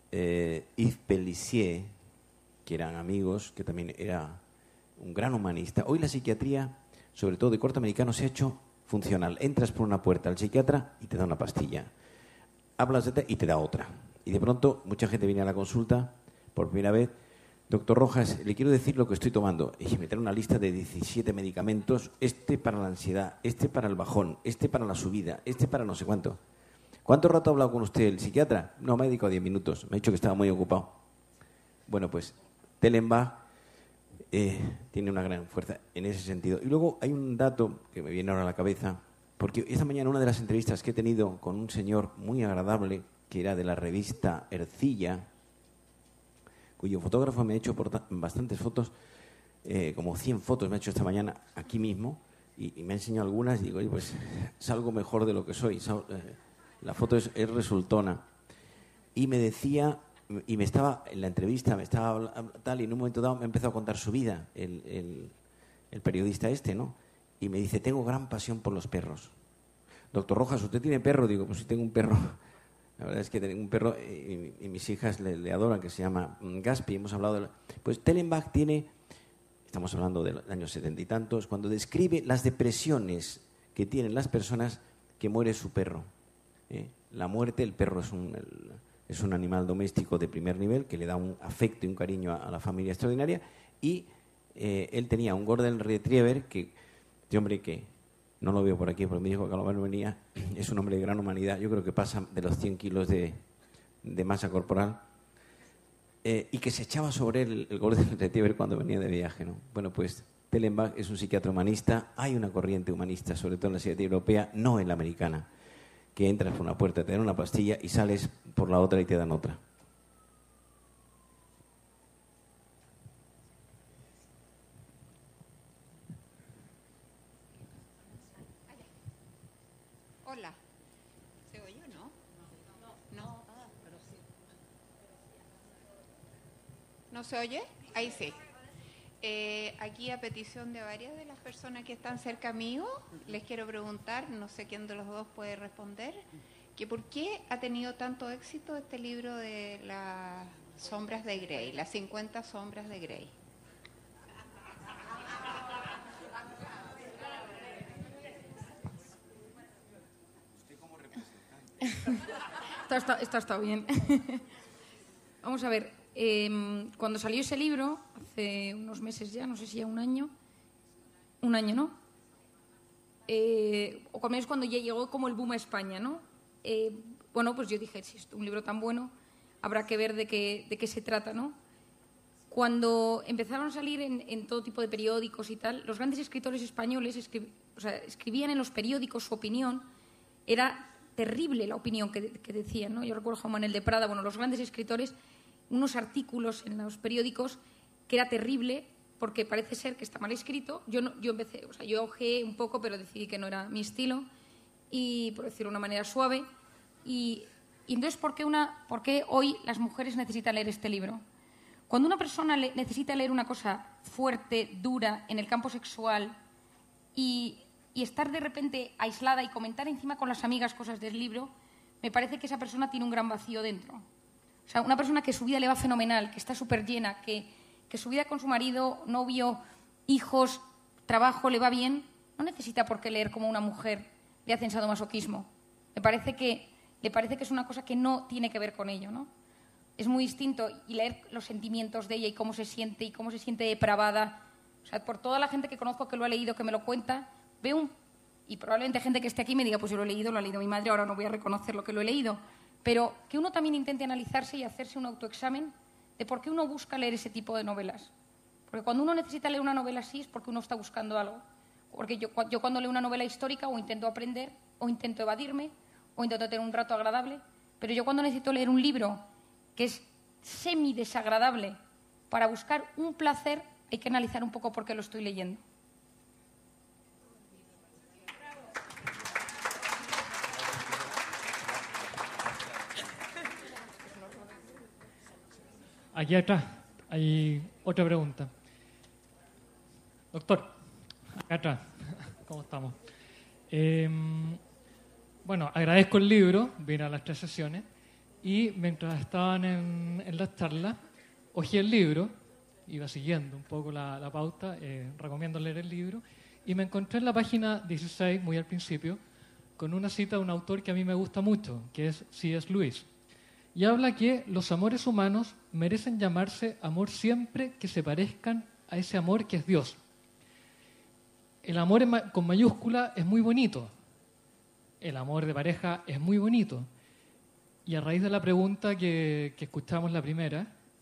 Yves Pellissier, que eran amigos, que también era un gran humanista. Hoy la psiquiatría, sobre todo de corte americano, se ha hecho funcional. Entras por una puerta al psiquiatra y te da una pastilla. Hablas y te da otra. Y de pronto mucha gente viene a la consulta por primera vez. Doctor Rojas, le quiero decir lo que estoy tomando. Y me trae una lista de 17 medicamentos. Este para la ansiedad, este para el bajón, este para la subida, este para no sé cuánto. ¿Cuánto rato ha hablado con usted el psiquiatra? No, me ha dedicado 10 minutos. Me ha dicho que estaba muy ocupado. Bueno, pues Tellenbach tiene una gran fuerza en ese sentido. Y luego hay un dato que me viene ahora a la cabeza, porque esta mañana una de las entrevistas que he tenido con un señor muy agradable, que era de la revista Ercilla, cuyo fotógrafo me ha hecho bastantes fotos, como 100 fotos me ha hecho esta mañana aquí mismo, y me ha enseñado algunas y digo, oye, pues salgo mejor de lo que soy. La foto es resultona. Y me decía, y me estaba en la entrevista, me estaba tal, y en un momento dado me empezó a contar su vida, el periodista este, ¿no? Y me dice, tengo gran pasión por los perros. Doctor Rojas, ¿usted tiene perro? Digo, pues sí tengo un perro. La verdad es que tengo un perro y mis hijas le adoran, que se llama Gaspi. Hemos hablado de... Pues Tellenbach tiene, estamos hablando del año 70 y tantos, cuando describe las depresiones que tienen las personas que muere su perro. La muerte, el perro es un animal doméstico de primer nivel que le da un afecto y un cariño a la familia extraordinaria, y él tenía un Golden Retriever que, de hombre que no lo veo por aquí, porque me dijo que a lo mejor venía, es un hombre de gran humanidad, yo creo que pasa de los 100 kilos de masa corporal, y que se echaba sobre él el Golden Retriever cuando venía de viaje, ¿no? Bueno, pues Tellenbach es un psiquiatra humanista. Hay una corriente humanista, sobre todo en la psiquiatría europea, no en la americana, que entras por una puerta, te dan una pastilla y sales por la otra y te dan otra. Hola. ¿Se oye o no? No. Pero sí. ¿No se oye? Ahí sí. Aquí, a petición de varias de las personas que están cerca mío, les quiero preguntar, no sé quién de los dos puede responder, que por qué ha tenido tanto éxito este libro de las sombras de Grey, las 50 sombras de Grey. Esto está bien. Vamos a ver, cuando salió ese libro, hace unos meses ya, no sé si ya un año, ¿no? O al menos cuando ya llegó como el boom a España, ¿no? Bueno, pues yo dije, si es un libro tan bueno, habrá que ver de qué se trata, ¿no? Cuando empezaron a salir en todo tipo de periódicos y tal, los grandes escritores españoles escribían en los periódicos su opinión. Era terrible la opinión que decían, ¿no? Yo recuerdo a Juan Manuel de Prada, bueno, los grandes escritores, unos artículos en los periódicos que era terrible porque parece ser que está mal escrito. Yo ojeé un poco, pero decidí que no era mi estilo, y por decirlo de una manera suave. Y entonces, ¿por qué hoy las mujeres necesitan leer este libro? Cuando una persona necesita leer una cosa fuerte, dura, en el campo sexual, y estar de repente aislada y comentar encima con las amigas cosas del libro, me parece que esa persona tiene un gran vacío dentro. O sea, una persona que su vida le va fenomenal, que está súper llena, que su vida con su marido, novio, hijos, trabajo le va bien, no necesita por qué leer como una mujer le hacen sadomasoquismo. Le parece que es una cosa que no tiene que ver con ello, ¿no? Es muy distinto, y leer los sentimientos de ella y cómo se siente depravada. O sea, por toda la gente que conozco que lo ha leído, que me lo cuenta, y probablemente gente que esté aquí me diga, pues yo lo he leído mi madre, ahora no voy a reconocer lo que lo he leído. Pero que uno también intente analizarse y hacerse un autoexamen de por qué uno busca leer ese tipo de novelas. Porque cuando uno necesita leer una novela así es porque uno está buscando algo. Porque yo cuando leo una novela histórica o intento aprender, o intento evadirme, o intento tener un rato agradable, pero yo cuando necesito leer un libro que es semi-desagradable para buscar un placer, hay que analizar un poco por qué lo estoy leyendo. Aquí atrás hay otra pregunta. Doctor, acá atrás, ¿cómo estamos? Bueno, agradezco el libro, vine a las 3 sesiones, y mientras estaban en las charlas, hojeé el libro, iba siguiendo un poco la pauta, recomiendo leer el libro, y me encontré en la página 16, muy al principio, con una cita de un autor que a mí me gusta mucho, que es C.S. Lewis. Y habla que los amores humanos merecen llamarse amor siempre que se parezcan a ese amor que es Dios. El amor con mayúscula es muy bonito. El amor de pareja es muy bonito. Y a raíz de la pregunta que escuchamos la primera,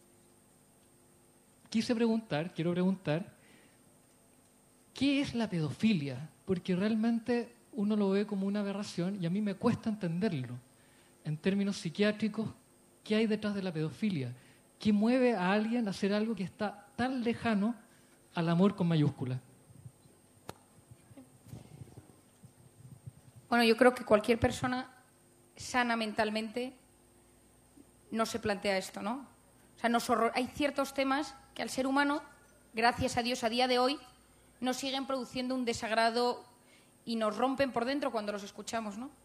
quiero preguntar, ¿qué es la pedofilia? Porque realmente uno lo ve como una aberración y a mí me cuesta entenderlo. En términos psiquiátricos, ¿qué hay detrás de la pedofilia? ¿Qué mueve a alguien a hacer algo que está tan lejano al amor con mayúscula? Bueno, yo creo que cualquier persona sana mentalmente no se plantea esto, ¿no? O sea, hay ciertos temas que al ser humano, gracias a Dios, a día de hoy, nos siguen produciendo un desagrado y nos rompen por dentro cuando los escuchamos, ¿no?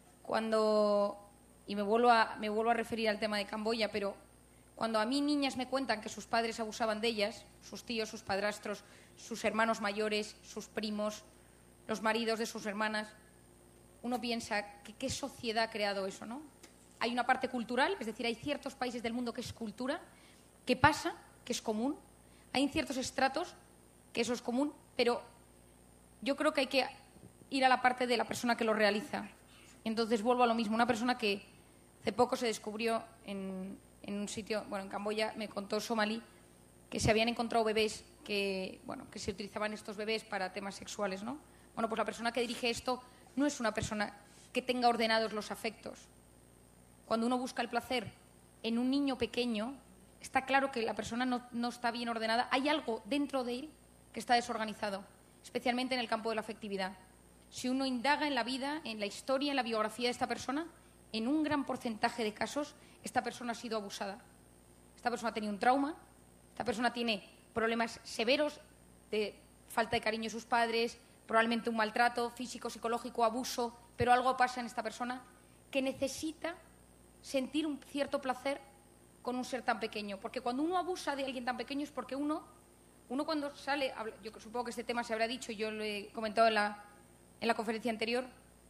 Y me vuelvo a referir al tema de Camboya, pero cuando a mí niñas me cuentan que sus padres abusaban de ellas, sus tíos, sus padrastros, sus hermanos mayores, sus primos, los maridos de sus hermanas, uno piensa que qué sociedad ha creado eso, ¿no? Hay una parte cultural, es decir, hay ciertos países del mundo que es cultura, que pasa, que es común. Hay ciertos estratos que eso es común, pero yo creo que hay que ir a la parte de la persona que lo realiza. Entonces vuelvo a lo mismo. Una persona que hace poco se descubrió en un sitio, bueno, en Camboya, me contó somalí, que se habían encontrado bebés que se utilizaban estos bebés para temas sexuales, ¿no? Bueno, pues la persona que dirige esto no es una persona que tenga ordenados los afectos. Cuando uno busca el placer en un niño pequeño, está claro que la persona no está bien ordenada. Hay algo dentro de él que está desorganizado, especialmente en el campo de la afectividad. Si uno indaga en la vida, en la historia, en la biografía de esta persona, en un gran porcentaje de casos, esta persona ha sido abusada. Esta persona ha tenido un trauma, esta persona tiene problemas severos de falta de cariño de sus padres, probablemente un maltrato físico, psicológico, abuso, pero algo pasa en esta persona que necesita sentir un cierto placer con un ser tan pequeño. Porque cuando uno abusa de alguien tan pequeño es porque uno cuando sale, yo supongo que este tema se habrá dicho, yo lo he comentado en la conferencia anterior,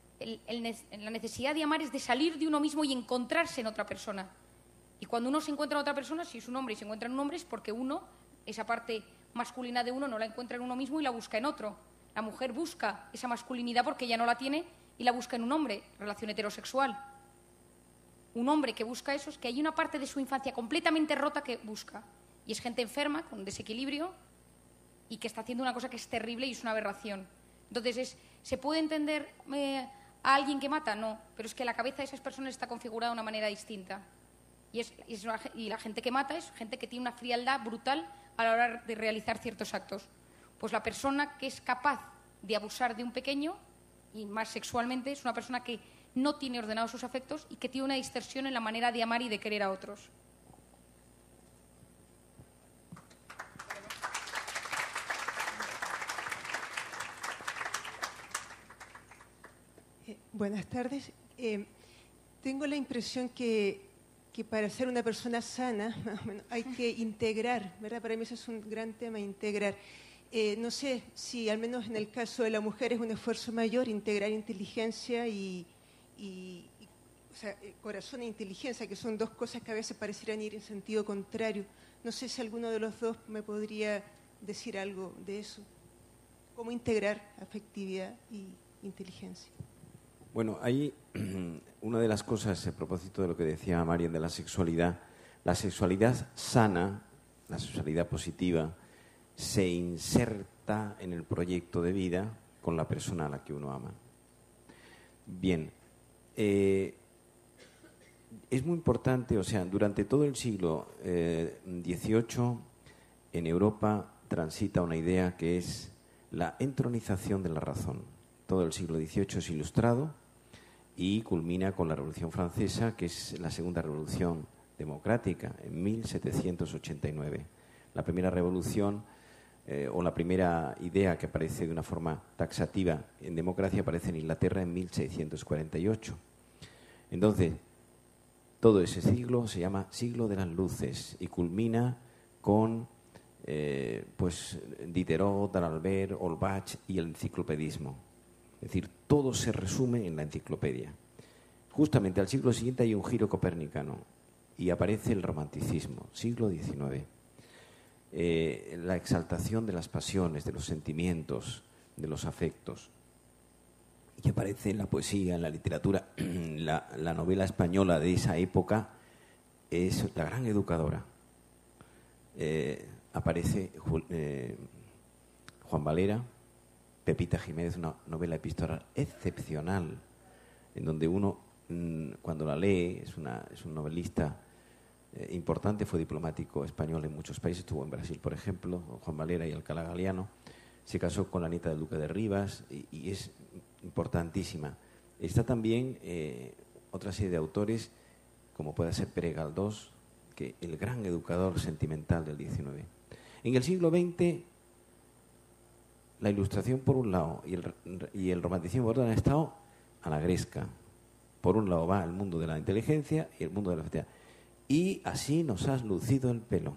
la necesidad de amar es de salir de uno mismo y encontrarse en otra persona. Y cuando uno se encuentra en otra persona, si es un hombre y se encuentra en un hombre, es porque esa parte masculina de uno no la encuentra en uno mismo y la busca en otro. La mujer busca esa masculinidad porque ella no la tiene y la busca en un hombre, relación heterosexual. Un hombre que busca eso es que hay una parte de su infancia completamente rota que busca. Y es gente enferma, con desequilibrio, y que está haciendo una cosa que es terrible y es una aberración. Entonces, ¿se puede entender a alguien que mata? No, pero es que la cabeza de esas personas está configurada de una manera distinta. Y la gente que mata es gente que tiene una frialdad brutal a la hora de realizar ciertos actos. Pues la persona que es capaz de abusar de un pequeño, y más sexualmente, es una persona que no tiene ordenados sus afectos y que tiene una distorsión en la manera de amar y de querer a otros. Buenas tardes. Tengo la impresión que para ser una persona sana hay que integrar, ¿verdad? Para mí eso es un gran tema, integrar. No sé si al menos en el caso de la mujer es un esfuerzo mayor integrar inteligencia y corazón e inteligencia, que son dos cosas que a veces parecieran ir en sentido contrario. No sé si alguno de los dos me podría decir algo de eso. ¿Cómo integrar afectividad y inteligencia? Bueno, hay una de las cosas, a propósito de lo que decía Marian de la sexualidad sana, la sexualidad positiva, se inserta en el proyecto de vida con la persona a la que uno ama. Bien, es muy importante, o sea, durante todo el siglo XVIII en Europa transita una idea que es la entronización de la razón. Todo el siglo XVIII es ilustrado y culmina con la Revolución Francesa, que es la segunda revolución democrática, en 1789. La primera revolución o la primera idea que aparece de una forma taxativa en democracia aparece en Inglaterra en 1648. Entonces, todo ese siglo se llama siglo de las luces y culmina con pues Diderot, D'Alembert, Holbach y el enciclopedismo. Es decir, todo se resume en la enciclopedia. Justamente al siglo siguiente hay un giro copernicano y aparece el romanticismo, siglo XIX. La exaltación de las pasiones, de los sentimientos, de los afectos. Y aparece en la poesía, en la literatura, la novela española de esa época es la gran educadora. Aparece Juan Valera, Pepita Jiménez, una novela epistolar excepcional, en donde uno, cuando la lee, es un novelista importante, fue diplomático español en muchos países, estuvo en Brasil, por ejemplo, Juan Valera y Alcalá Galiano, se casó con la nieta del duque de Rivas y es importantísima. Está también otra serie de autores, como puede ser Pere Galdós, que el gran educador sentimental del XIX. En el siglo XX, la Ilustración por un lado y el romanticismo por otro han estado a la gresca. Por un lado va el mundo de la inteligencia y el mundo de la afectividad. Y así nos has lucido el pelo.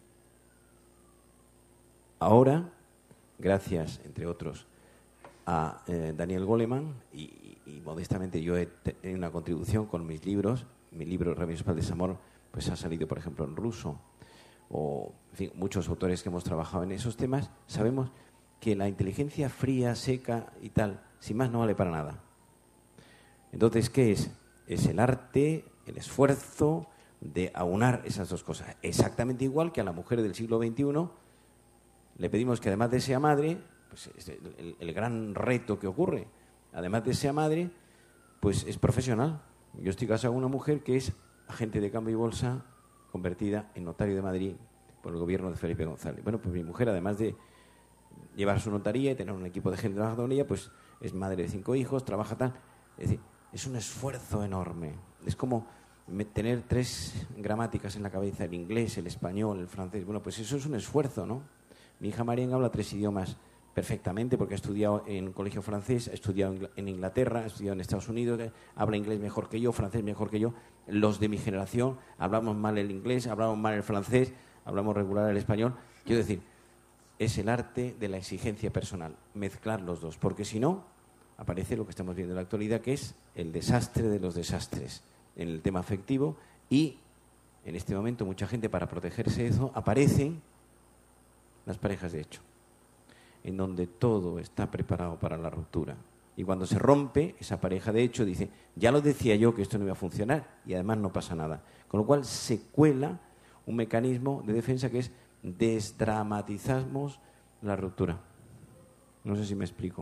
Ahora, gracias, entre otros, a Daniel Goleman, y modestamente yo he tenido una contribución con mis libros. Mi libro, Remedios para el Desamor, pues ha salido, por ejemplo, en ruso. O, en fin, muchos autores que hemos trabajado en esos temas, sabemos que la inteligencia fría, seca y tal, sin más no vale para nada. Entonces, ¿qué es? Es el arte, el esfuerzo de aunar esas dos cosas. Exactamente igual que a la mujer del siglo XXI le pedimos que además de sea madre, pues el gran reto que ocurre, además de sea madre, pues es profesional. Yo estoy casado con una mujer que es agente de cambio y bolsa convertida en notario de Madrid por el gobierno de Felipe González. Bueno, pues mi mujer, además de llevar su notaría y tener un equipo de gente trabajando con ella, pues es madre de 5 hijos, trabaja tal. Es decir, es un esfuerzo enorme. Es como tener 3 gramáticas en la cabeza, el inglés, el español, el francés. Bueno, pues eso es un esfuerzo, ¿no? Mi hija Marian habla 3 idiomas perfectamente porque ha estudiado en un colegio francés, ha estudiado en Inglaterra, ha estudiado en Estados Unidos, habla inglés mejor que yo, francés mejor que yo. Los de mi generación hablamos mal el inglés, hablamos mal el francés, hablamos regular el español. Quiero decir, es el arte de la exigencia personal, mezclar los dos, porque si no, aparece lo que estamos viendo en la actualidad, que es el desastre de los desastres en el tema afectivo, y en este momento mucha gente, para protegerse de eso, aparecen las parejas de hecho, en donde todo está preparado para la ruptura. Y cuando se rompe, esa pareja de hecho dice, ya lo decía yo que esto no iba a funcionar, y además no pasa nada. Con lo cual se cuela un mecanismo de defensa que es desdramatizamos la ruptura. No sé si me explico.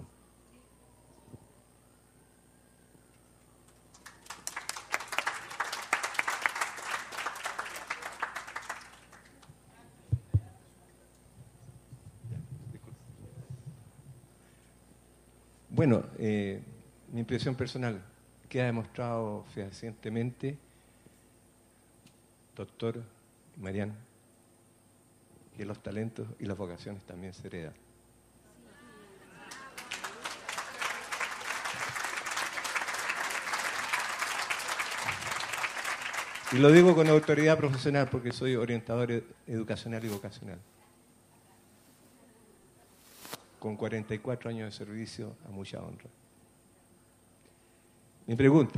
Bueno, mi impresión personal, que ha demostrado fehacientemente, doctor Marian, que los talentos y las vocaciones también se heredan. Y lo digo con autoridad profesional porque soy orientador educacional y vocacional. Con 44 años de servicio a mucha honra. Mi pregunta,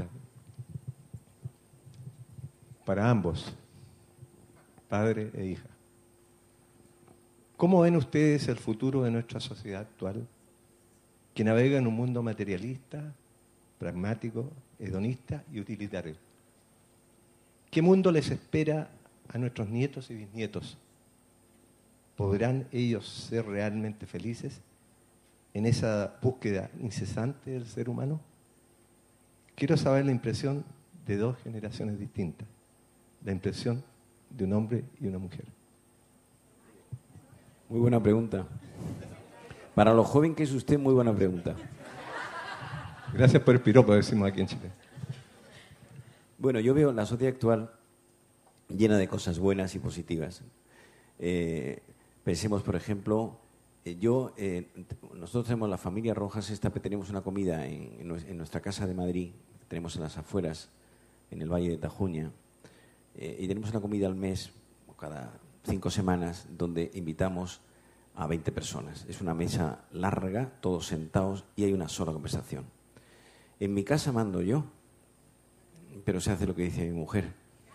para ambos, padre e hija, ¿cómo ven ustedes el futuro de nuestra sociedad actual, que navega en un mundo materialista, pragmático, hedonista y utilitario? ¿Qué mundo les espera a nuestros nietos y bisnietos? ¿Podrán ellos ser realmente felices en esa búsqueda incesante del ser humano? Quiero saber la impresión de 2 generaciones distintas, la impresión de un hombre y una mujer. Muy buena pregunta. Para lo joven que es usted, muy buena pregunta. Gracias por el piropo, decimos aquí en Chile. Bueno, yo veo la sociedad actual llena de cosas buenas y positivas. Pensemos, por ejemplo, nosotros tenemos la familia Rojas, tenemos una comida en nuestra casa de Madrid, tenemos en las afueras, en el Valle de Tajuña, y tenemos una comida al mes, cada 5 semanas, donde invitamos a 20 personas. Es una mesa larga, todos sentados, y hay una sola conversación. En mi casa mando yo, pero se hace lo que dice mi mujer.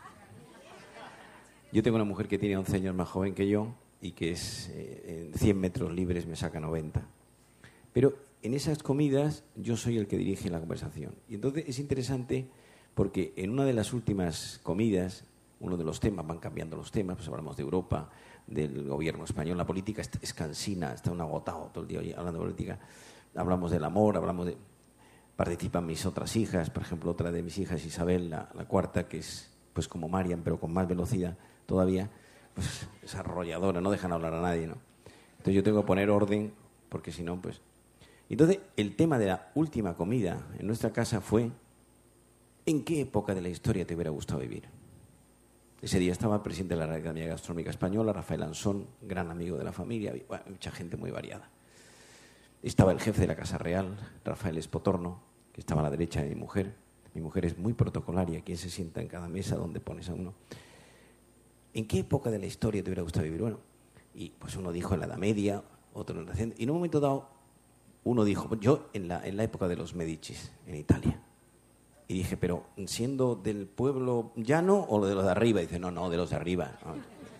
Yo tengo una mujer que tiene 11 años más joven que yo y que es en 100 metros libres me saca 90. Pero en esas comidas yo soy el que dirige la conversación. Y entonces es interesante porque en una de las últimas comidas, uno de los temas, van cambiando los temas, pues hablamos de Europa, del gobierno español, la política es cansina, está un agotado todo el día hablando de política. Hablamos del amor, participan mis otras hijas, por ejemplo, otra de mis hijas, Isabel, la cuarta, que es pues como Marian, pero con más velocidad todavía, pues es arrolladora, no dejan hablar a nadie, ¿no? Entonces yo tengo que poner orden, porque si no, pues... Entonces, el tema de la última comida en nuestra casa fue ¿en qué época de la historia te hubiera gustado vivir? Ese día estaba el presidente de la Academia Gastronómica Española, Rafael Ansón, gran amigo de la familia, bueno, mucha gente muy variada. Estaba el jefe de la Casa Real, Rafael Espotorno, que estaba a la derecha de mi mujer. Mi mujer es muy protocolaria, quien se sienta en cada mesa donde pones a uno. ¿En qué época de la historia te hubiera gustado vivir? Bueno, y pues uno dijo en la Edad Media, otro en la reciente, y en un momento dado uno dijo, yo en la época de los Medicis, en Italia. Y dije, pero ¿siendo del pueblo llano o de los de arriba? Y dice, no, de los de arriba. No.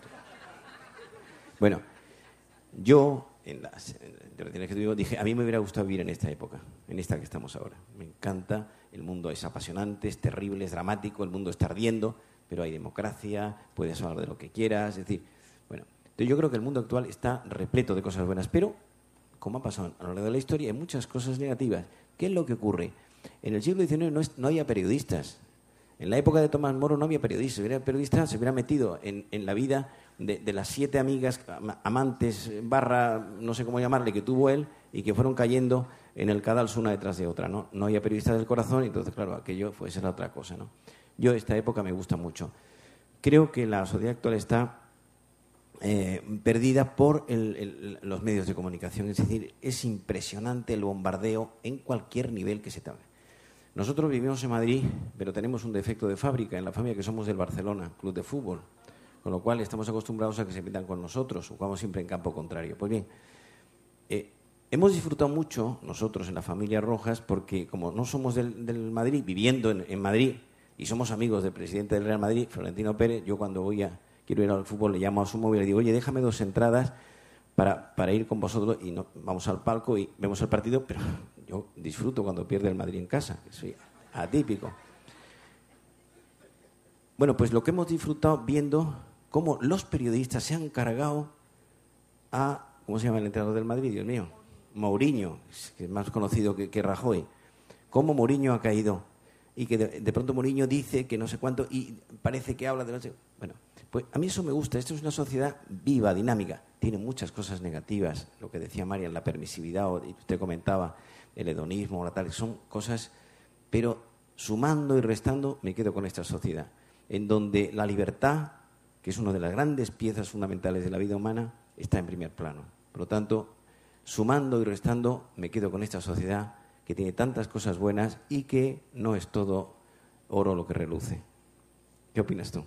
Bueno, yo, en las relaciones que tuve, dije, a mí me hubiera gustado vivir en esta época, en esta que estamos ahora. Me encanta, el mundo es apasionante, es terrible, es dramático, el mundo está ardiendo, pero hay democracia, puedes hablar de lo que quieras, es decir, bueno, entonces yo creo que el mundo actual está repleto de cosas buenas, pero, como ha pasado a lo largo de la historia, hay muchas cosas negativas. ¿Qué es lo que ocurre? En el siglo XIX no había periodistas. En la época de Tomás Moro no había periodistas. Si hubiera periodistas, se hubiera metido en la vida de las 7 amigas, amantes, no sé cómo llamarle, que tuvo él y que fueron cayendo en el cadalso una detrás de otra, ¿no? No había periodistas del corazón, y entonces, claro, aquello fuese la otra cosa, ¿no? Yo, esta época me gusta mucho. Creo que la sociedad actual está perdida por los medios de comunicación. Es decir, es impresionante el bombardeo en cualquier nivel que se tenga. Nosotros vivimos en Madrid, pero tenemos un defecto de fábrica en la familia, que somos del Barcelona, club de fútbol, con lo cual estamos acostumbrados a que se metan con nosotros, jugamos siempre en campo contrario. Pues bien, hemos disfrutado mucho nosotros en la familia Rojas, porque como no somos del Madrid, viviendo en Madrid, y somos amigos del presidente del Real Madrid, Florentino Pérez, yo cuando quiero ir al fútbol le llamo a su móvil y le digo, oye, déjame 2 entradas para ir con vosotros, y vamos al palco y vemos el partido, pero yo disfruto cuando pierde el Madrid en casa, que soy atípico. Bueno, pues lo que hemos disfrutado viendo cómo los periodistas se han cargado a, ¿cómo se llama el entrenador del Madrid? Dios mío, Mourinho, que es más conocido que Rajoy. Cómo Mourinho ha caído y que de pronto Mourinho dice que no sé cuánto y parece que habla de no sé... Bueno, pues a mí eso me gusta. Esto es una sociedad viva, dinámica. Tiene muchas cosas negativas, lo que decía Marian, la permisividad, y usted comentaba el hedonismo, son cosas, pero sumando y restando me quedo con esta sociedad, en donde la libertad, que es una de las grandes piezas fundamentales de la vida humana, está en primer plano. Por lo tanto, sumando y restando, me quedo con esta sociedad que tiene tantas cosas buenas y que no es todo oro lo que reluce. ¿Qué opinas tú?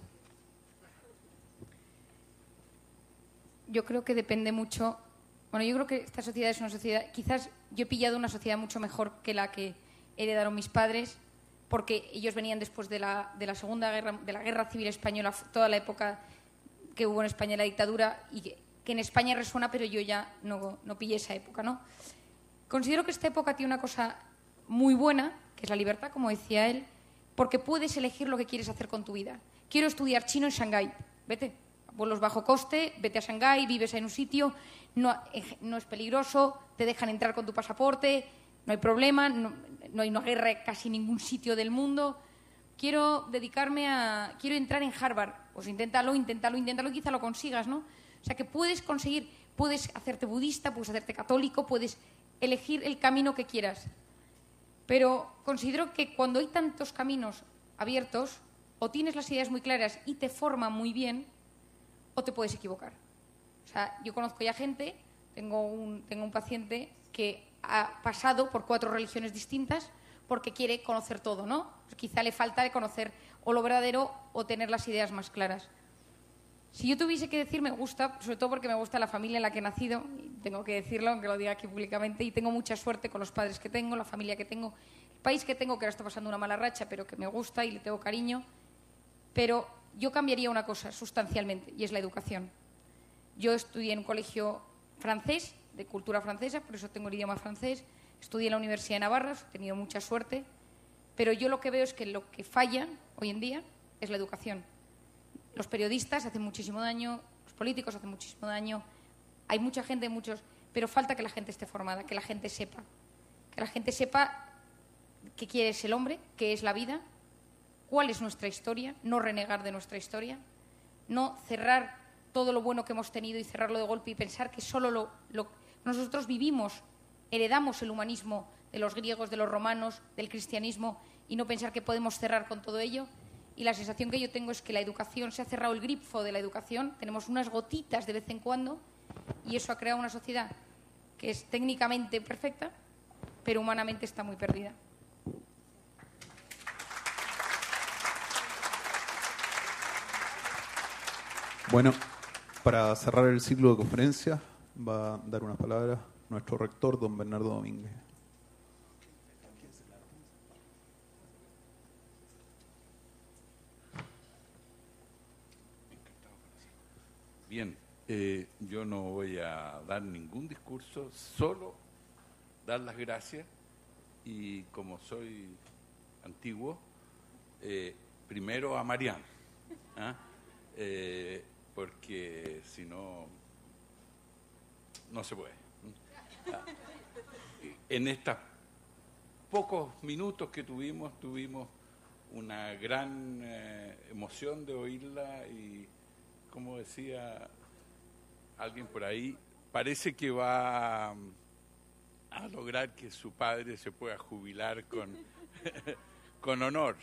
Yo creo que depende mucho. Bueno, yo creo que esta sociedad es una sociedad. Quizás yo he pillado una sociedad mucho mejor que la que heredaron mis padres, porque ellos venían después de la Segunda Guerra, de la Guerra Civil Española, toda la época que hubo en España la dictadura, y que en España resuena, pero yo ya no pillé esa época, ¿no? Considero que esta época tiene una cosa muy buena, que es la libertad, como decía él, porque puedes elegir lo que quieres hacer con tu vida. Quiero estudiar chino en Shanghái, vete. Vuelos bajo coste, vete a Shanghái, vives en un sitio, no es peligroso, te dejan entrar con tu pasaporte, no hay problema, no hay una guerra en casi ningún sitio del mundo. Quiero entrar en Harvard, pues inténtalo, quizá lo consigas, ¿no? O sea que puedes hacerte budista, puedes hacerte católico, puedes elegir el camino que quieras. Pero considero que cuando hay tantos caminos abiertos, o tienes las ideas muy claras y te forman muy bien, o te puedes equivocar. O sea, yo conozco ya gente, tengo un paciente que ha pasado por 4 religiones distintas porque quiere conocer todo, ¿no? Pues quizá le falta de conocer o lo verdadero o tener las ideas más claras. Si yo tuviese que decir, me gusta, sobre todo porque me gusta la familia en la que he nacido, y tengo que decirlo, aunque lo diga aquí públicamente, y tengo mucha suerte con los padres que tengo, la familia que tengo, el país que tengo, que ahora está pasando una mala racha, pero que me gusta y le tengo cariño. Pero yo cambiaría una cosa sustancialmente, y es la educación. Yo estudié en un colegio francés, de cultura francesa, por eso tengo el idioma francés, estudié en la Universidad de Navarra, he tenido mucha suerte, pero yo lo que veo es que lo que falla hoy en día es la educación. Los periodistas hacen muchísimo daño, los políticos hacen muchísimo daño, hay mucha gente, pero falta que la gente esté formada, que la gente sepa qué quiere ser el hombre, qué es la vida, cuál es nuestra historia, no renegar de nuestra historia, no cerrar todo lo bueno que hemos tenido y cerrarlo de golpe y pensar que solo nosotros vivimos, heredamos el humanismo de los griegos, de los romanos, del cristianismo, y no pensar que podemos cerrar con todo ello. Y la sensación que yo tengo es que la educación, se ha cerrado el grifo de la educación, tenemos unas gotitas de vez en cuando, y eso ha creado una sociedad que es técnicamente perfecta, pero humanamente está muy perdida. Bueno, para cerrar el ciclo de conferencias, va a dar unas palabras nuestro rector, don Bernardo Domínguez. Bien, yo no voy a dar ningún discurso, solo dar las gracias, y como soy antiguo, primero a Marián, porque si no, no se puede. En estos pocos minutos que tuvimos una gran emoción de oírla, y como decía alguien por ahí, parece que va a lograr que su padre se pueda jubilar con honor.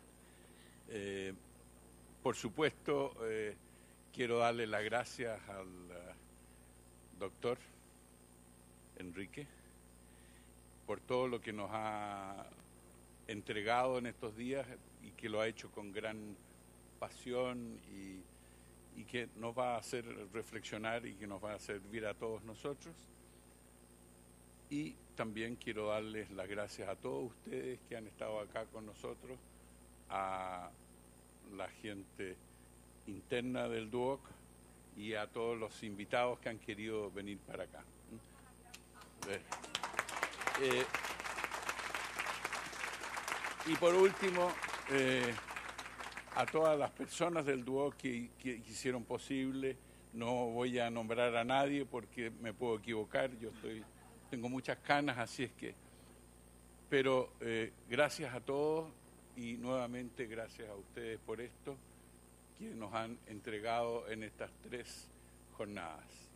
Por supuesto, quiero darle las gracias al doctor Enrique por todo lo que nos ha entregado en estos días, y que lo ha hecho con gran pasión, y que nos va a hacer reflexionar y que nos va a servir a todos nosotros. Y también quiero darles las gracias a todos ustedes que han estado acá con nosotros, a la gente interna del DUOC y a todos los invitados que han querido venir para acá. Y por último, a todas las personas del DUOC que hicieron posible, no voy a nombrar a nadie porque me puedo equivocar, tengo muchas canas, así es que, pero gracias a todos, y nuevamente gracias a ustedes por esto que nos han entregado en estas 3 jornadas.